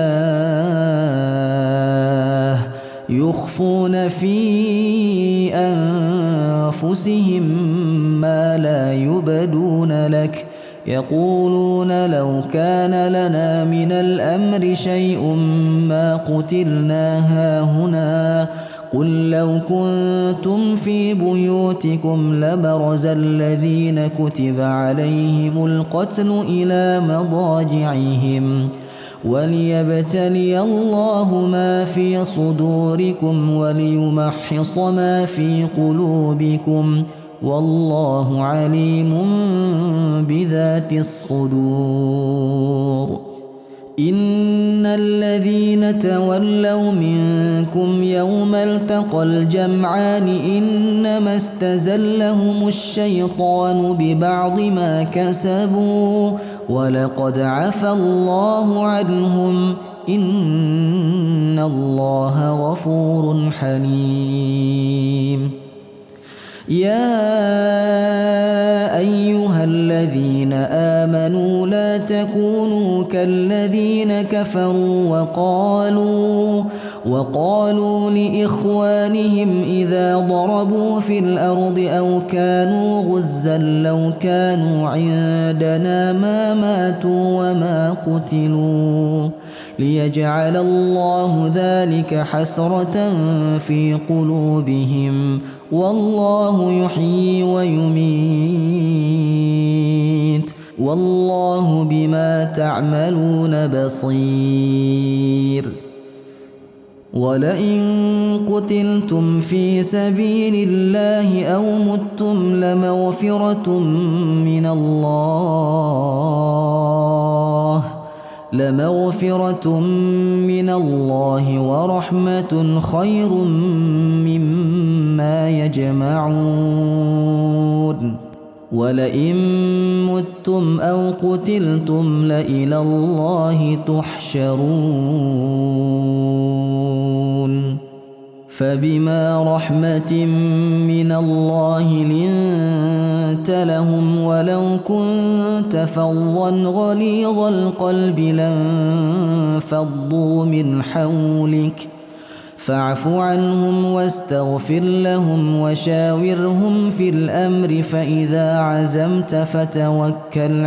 A: لله، يخفون في أنفسهم ما لا يبدون لك، يقولون لو كان لنا من الأمر شيء ما قتلنا هاهنا، قل لو كنتم في بيوتكم لبرز الذين كتب عليهم القتل إلى مضاجعهم، وليبتلي الله ما في صدوركم وليمحص ما في قلوبكم، والله عليم بذات الصدور. إن الذين تولوا منكم يوم التقى الجمعان إنما استزلهم الشيطان ببعض ما كسبوا، ولقد عفى الله عنهم، إن الله غفور حليم. يا أيها الذين آمنوا لا تكونوا كالذين كفروا وقالوا لإخوانهم إذا ضربوا في الأرض أو كانوا غزا لو كانوا عندنا ما ماتوا وما قتلوا ليجعل الله ذلك حسرة في قلوبهم والله يحيي ويميت والله بما تعملون بصير ولئن قتلتم في سبيل الله أو متم لمغفرة من الله ورحمة خير مما يجمعون ولئن متم أو قتلتم لإلى الله تحشرون فبما رحمة من الله لنت لهم ولو كنت فظا غليظ القلب لانفضوا من حولك فاعف عنهم واستغفر لهم وشاورهم في الأمر فإذا عزمت فتوكل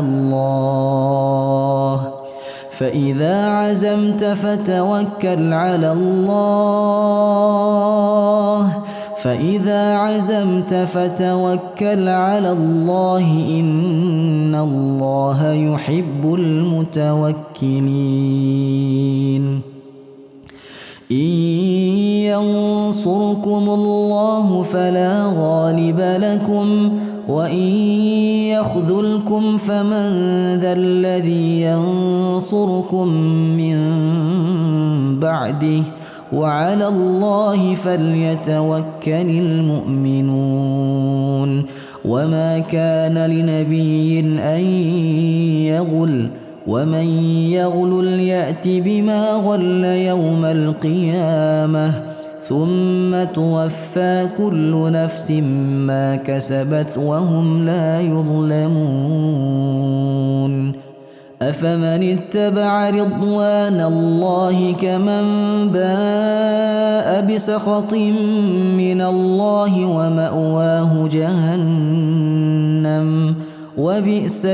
A: على الله إن الله يحب المتوكلين إن ينصركم الله فلا غالب لكم وإن يخذلكم فمن ذا الذي ينصركم من بعده وعلى الله فليتوكل المؤمنون وما كان لنبي أن يغل ومن يغلل يأت بما غل يوم القيامة ثم توفى كل نفس ما كسبت وهم لا يظلمون أفمن اتبع رضوان الله كمن باء بسخط من الله ومأواه جهنم وبئس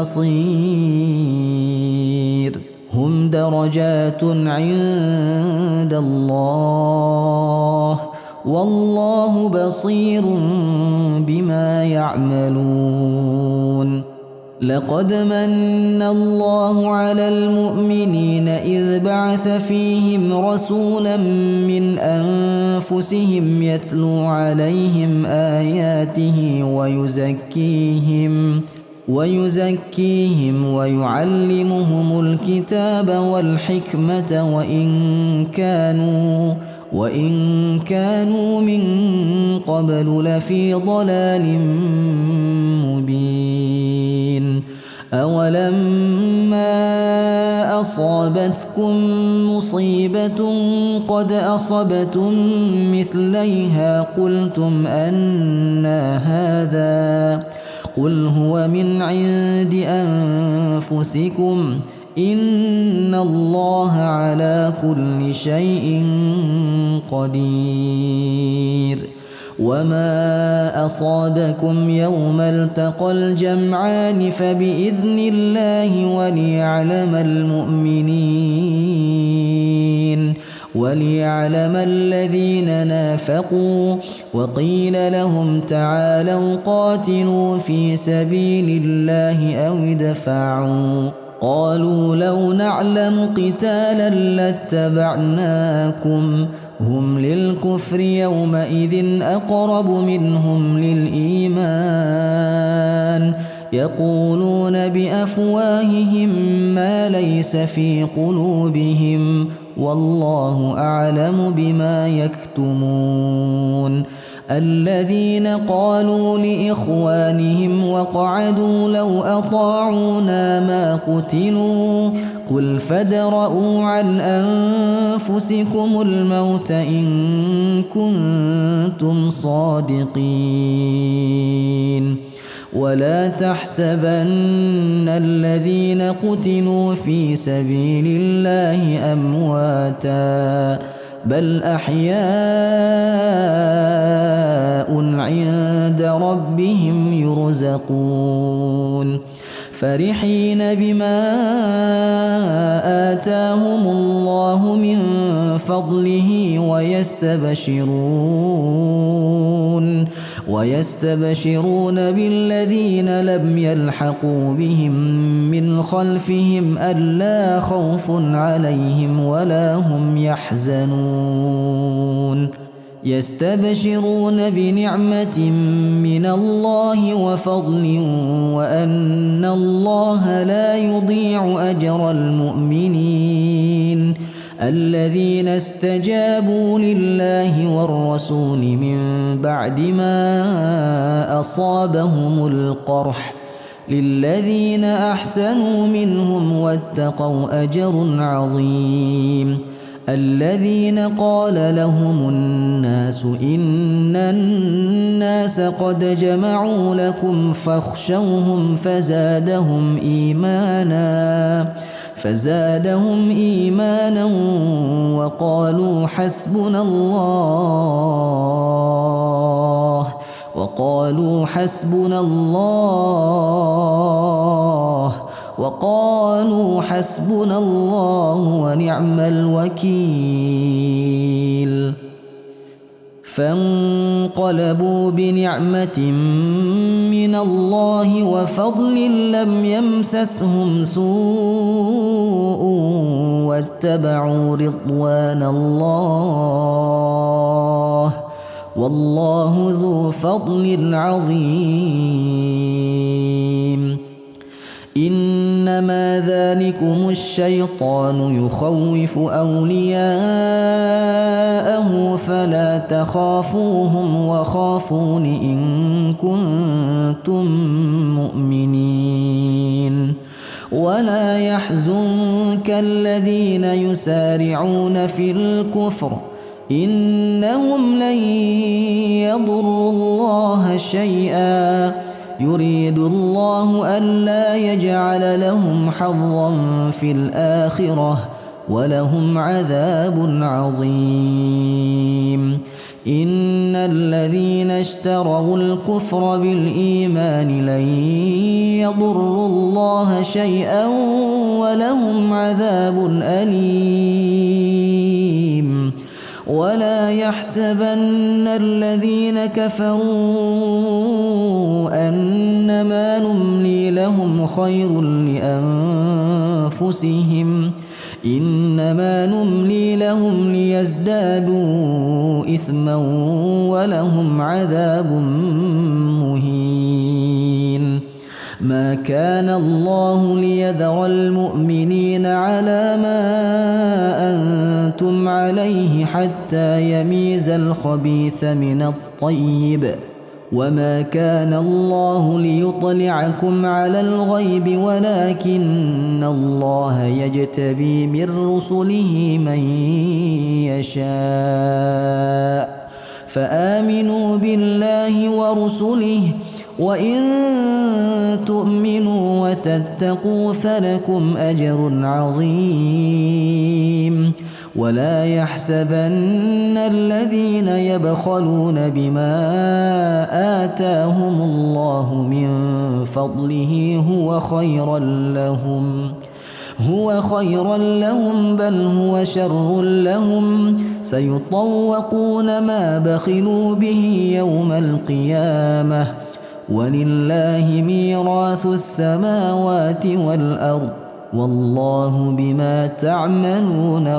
A: المصير هم درجات عند الله والله بصير بما يعملون لقد من الله على المؤمنين إذ بعث فيهم رسولا من أنفسهم يتلو عليهم آياته ويزكيهم ويعلمهم الكتاب والحكمة وإن كانوا من قبل لفي ضلال مبين أولما أصابتكم مصيبة قد أصبتم مثليها قلتم أنى هذا قل هو من عند أنفسكم إن الله على كل شيء قدير وما أصابكم يوم التقى الجمعان فبإذن الله وليعلم الذين نافقوا وقيل لهم تعالوا قاتلوا في سبيل الله أو ادفعوا قالوا لو نعلم قتالا لاتبعناكم هم للكفر يومئذ أقرب منهم للإيمان يقولون بأفواههم ما ليس في قلوبهم والله أعلم بما يكتمون الذين قالوا لإخوانهم وقعدوا لو أطاعونا ما قتلوا قل فادرءوا عن أنفسكم الموت إن كنتم صادقين ولا تحسبن الذين قتلوا في سبيل الله أمواتا بل أحياء عند ربهم يرزقون فرحين بما آتاهم الله من فضله ويستبشرون بالذين لم يلحقوا بهم من خلفهم ألا خوف عليهم ولا هم يحزنون يستبشرون بنعمة من الله وفضل وأن الله لا يضيع أجر المؤمنين الذين استجابوا لله والرسول من بعد ما أصابهم القرح للذين أحسنوا منهم واتقوا أجر عظيم الذين قال لهم الناس إن الناس قد جمعوا لكم فاخشوهم فزادهم إيمانا وقالوا حسبنا الله ونعم الوكيل فانقلبوا بنعمة من الله وفضل لم يمسسهم سوء واتبعوا رضوان الله والله ذو فضل عظيم إنما ذلكم الشيطان يخوف أولياءه فلا تخافوهم وخافون إن كنتم مؤمنين ولا يحزنك الذين يسارعون في الكفر إنهم لن يضروا الله شيئا يريد الله ألا يجعل لهم حظا في الآخرة ولهم عذاب عظيم إن الذين اشتروا الكفر بالإيمان لن يضروا الله شيئا ولهم عذاب أليم ولا يحسبن الذين كفروا أنما نملي لهم خير لأنفسهم إنما نملي لهم ليزدادوا إثما ولهم عذاب مهين ما كان الله ليذر المؤمنين على ما أنتم عليه حتى يميز الخبيث من الطيب وما كان الله ليطلعكم على الغيب ولكن الله يجتبي من رسله من يشاء فآمنوا بالله ورسله وإن تؤمنوا وتتقوا فلكم أجر عظيم ولا يحسبن الذين يبخلون بما آتاهم الله من فضله هو خيرا لهم بل هو شر لهم سيطوقون ما بخلوا به يوم القيامة ولله ميراث السماوات والأرض والله بما تعملون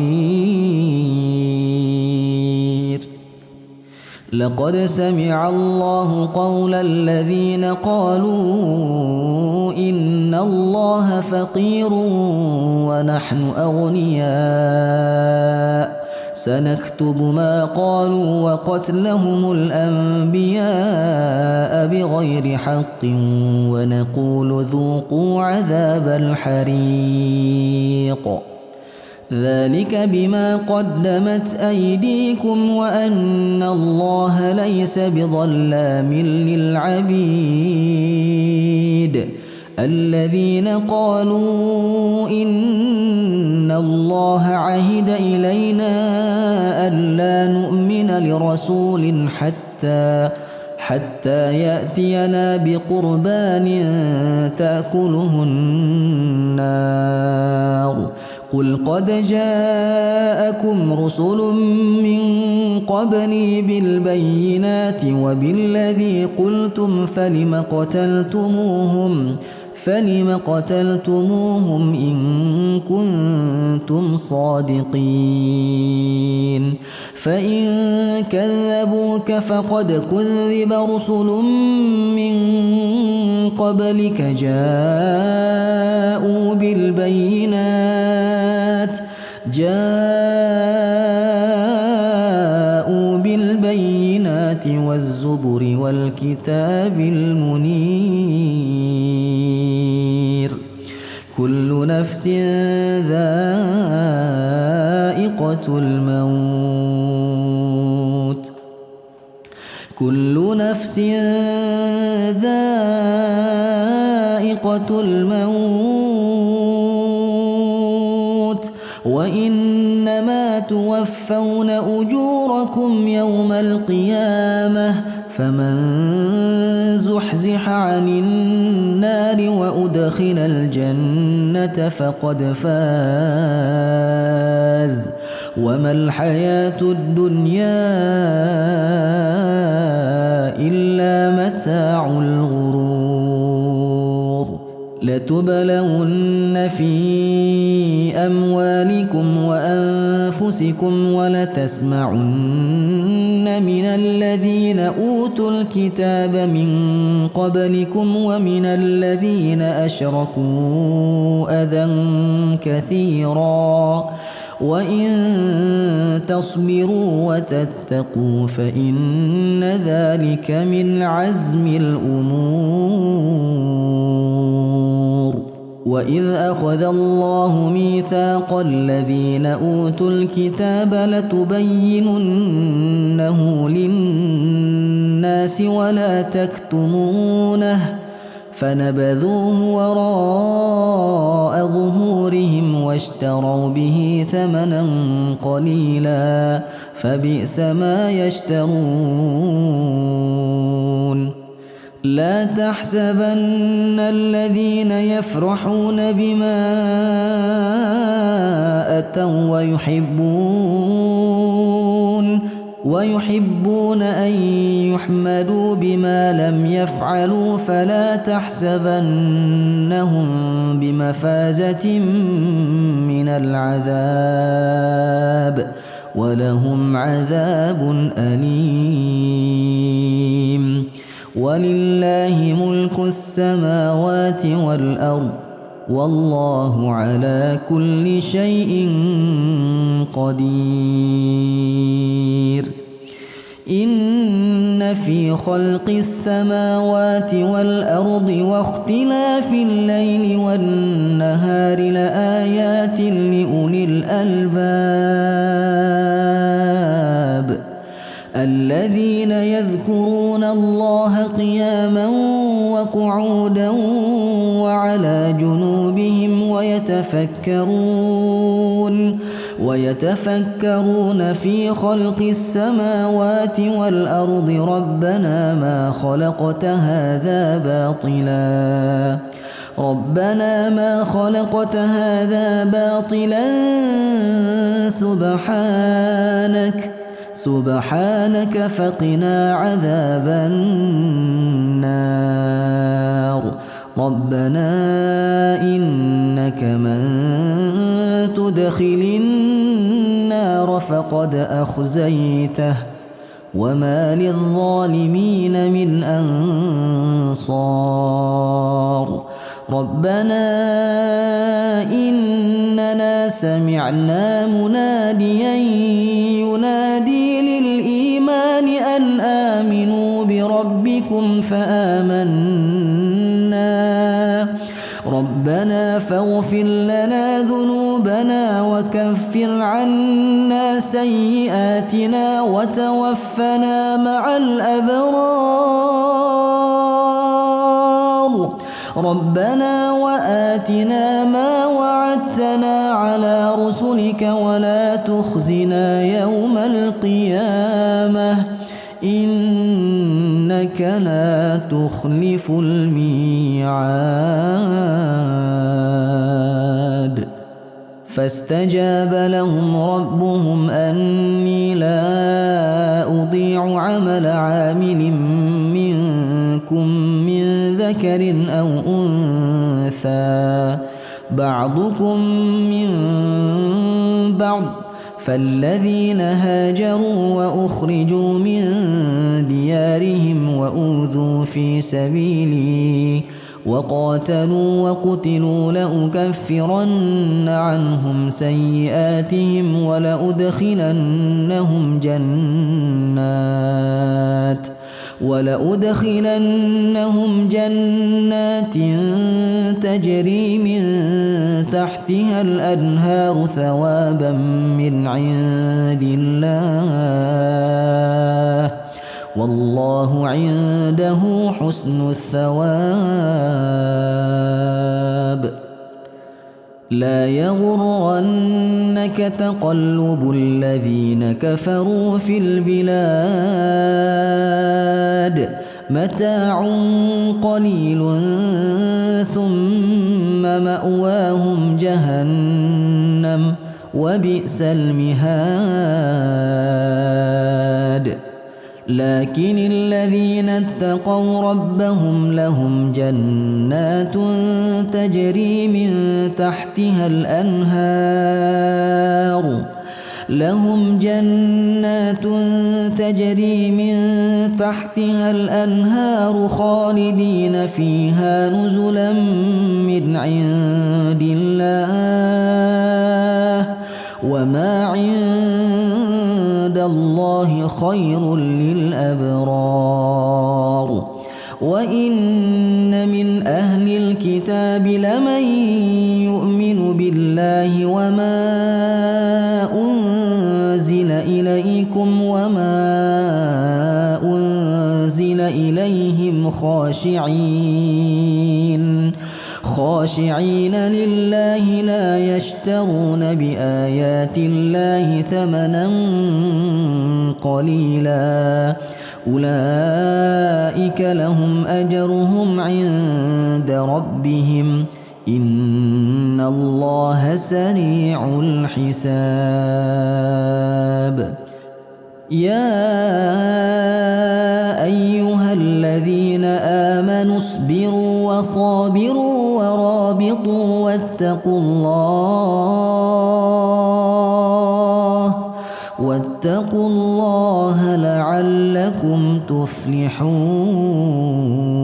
A: خبير لقد سمع الله قول الذين قالوا إن الله فقير ونحن أغنياء سنكتب ما قالوا وقتلهم الأنبياء بغير حق ونقول ذوقوا عذاب الحريق ذلك بما قدمت أيديكم وأن الله ليس بظلام للعبيد. الذين قالوا إن الله عهد إلينا ألا نؤمن لرسول حتى يأتينا بقربان تأكله النار. قل قد جاءكم رسل من قبلي بالبينات وبالذي قلتم فلم قتلتموهم إن كنتم صادقين. فإن كذبوك فقد كذب رسل من قبلك جاءوا بالبينات والزبر والكتاب المنير. كل نفس ذائقة الموت. كل نفس ذائقة الموت وإنما توفون أجوركم يوم القيامة فمن زحزح عن النار وأدخل الجنة فقد فاز وما الحياة الدنيا إلا متاع الغرور. لتبلون في أموالكم وأنفسكم ولتسمعن من الذين أوتوا الكتاب من قبلكم ومن الذين أشركوا أذى كثيرا وإن تصبروا وتتقوا فإن ذلك من عزم الأمور. وإذ أخذ الله ميثاق الذين أوتوا الكتاب لتبيننه للناس ولا تكتمونه فنبذوه وراء ظهورهم واشتروا به ثمنا قليلا فبئس ما يشترون. لا تحسبن الذين يفرحون بما أتوا ويحبون أن يحمدوا بما لم يفعلوا فلا تحسبنهم بمفازة من العذاب ولهم عذاب أليم. ولله ملك السماوات والأرض والله على كل شيء قدير. إن في خلق السماوات والأرض واختلاف الليل والنهار لآيات لأولي الألباب الذين يذكرون الله قياما وقعودا وعلى جنوبهم ويتفكرون في خلق السماوات والأرض ربنا ما خلقت هذا باطلا سبحانك فقنا عذاب النار. ربنا إنك من تدخل النار فقد أخزيته وما للظالمين من أنصار. ربنا إننا سمعنا مناديا ينادي للإيمان أن آمنوا بربكم فآمنا. ربنا فاغفر لنا ذنوبنا وكفر وكفر عنا سيئاتنا وتوفنا مع الأبرار ربنا وآتنا ما وعدتنا على رسلك ولا تخزنا يوم القيامة إنك لا تخلف الميعاد فاستجاب لهم ربهم أني لا أضيع عمل عامل منكم من ذكر أو أنثى بعضكم من بعض فالذين هاجروا وأخرجوا من ديارهم وأوذوا في سبيلي وقاتلوا وقتلوا لأكفرن عنهم سيئاتهم ولأدخلنهم جنات تجري من تحتها الأنهار ثوابا من عند الله والله عنده حسن الثواب لا يغرنك تقلب الذين كفروا في البلاد متاع قليل ثم مأواهم جهنم وبئس المهاد لكن الذين اتقوا ربهم لهم جنات تجري من تحتها الأنهار خالدين فيها نزلا من عند الله وما عند الله خير للأبرار وإن من أهل الكتاب لمن يؤمن بالله وما أنزل إليكم وما أنزل إليهم خاشعين لله لا يشترون بآيات الله ثمنا قليلا أولئك لهم أجرهم عند ربهم إن الله سريع الحساب يا أيها الذين آمنوا اصبروا وصابروا ورابطوا واتقوا الله لعلكم تفلحون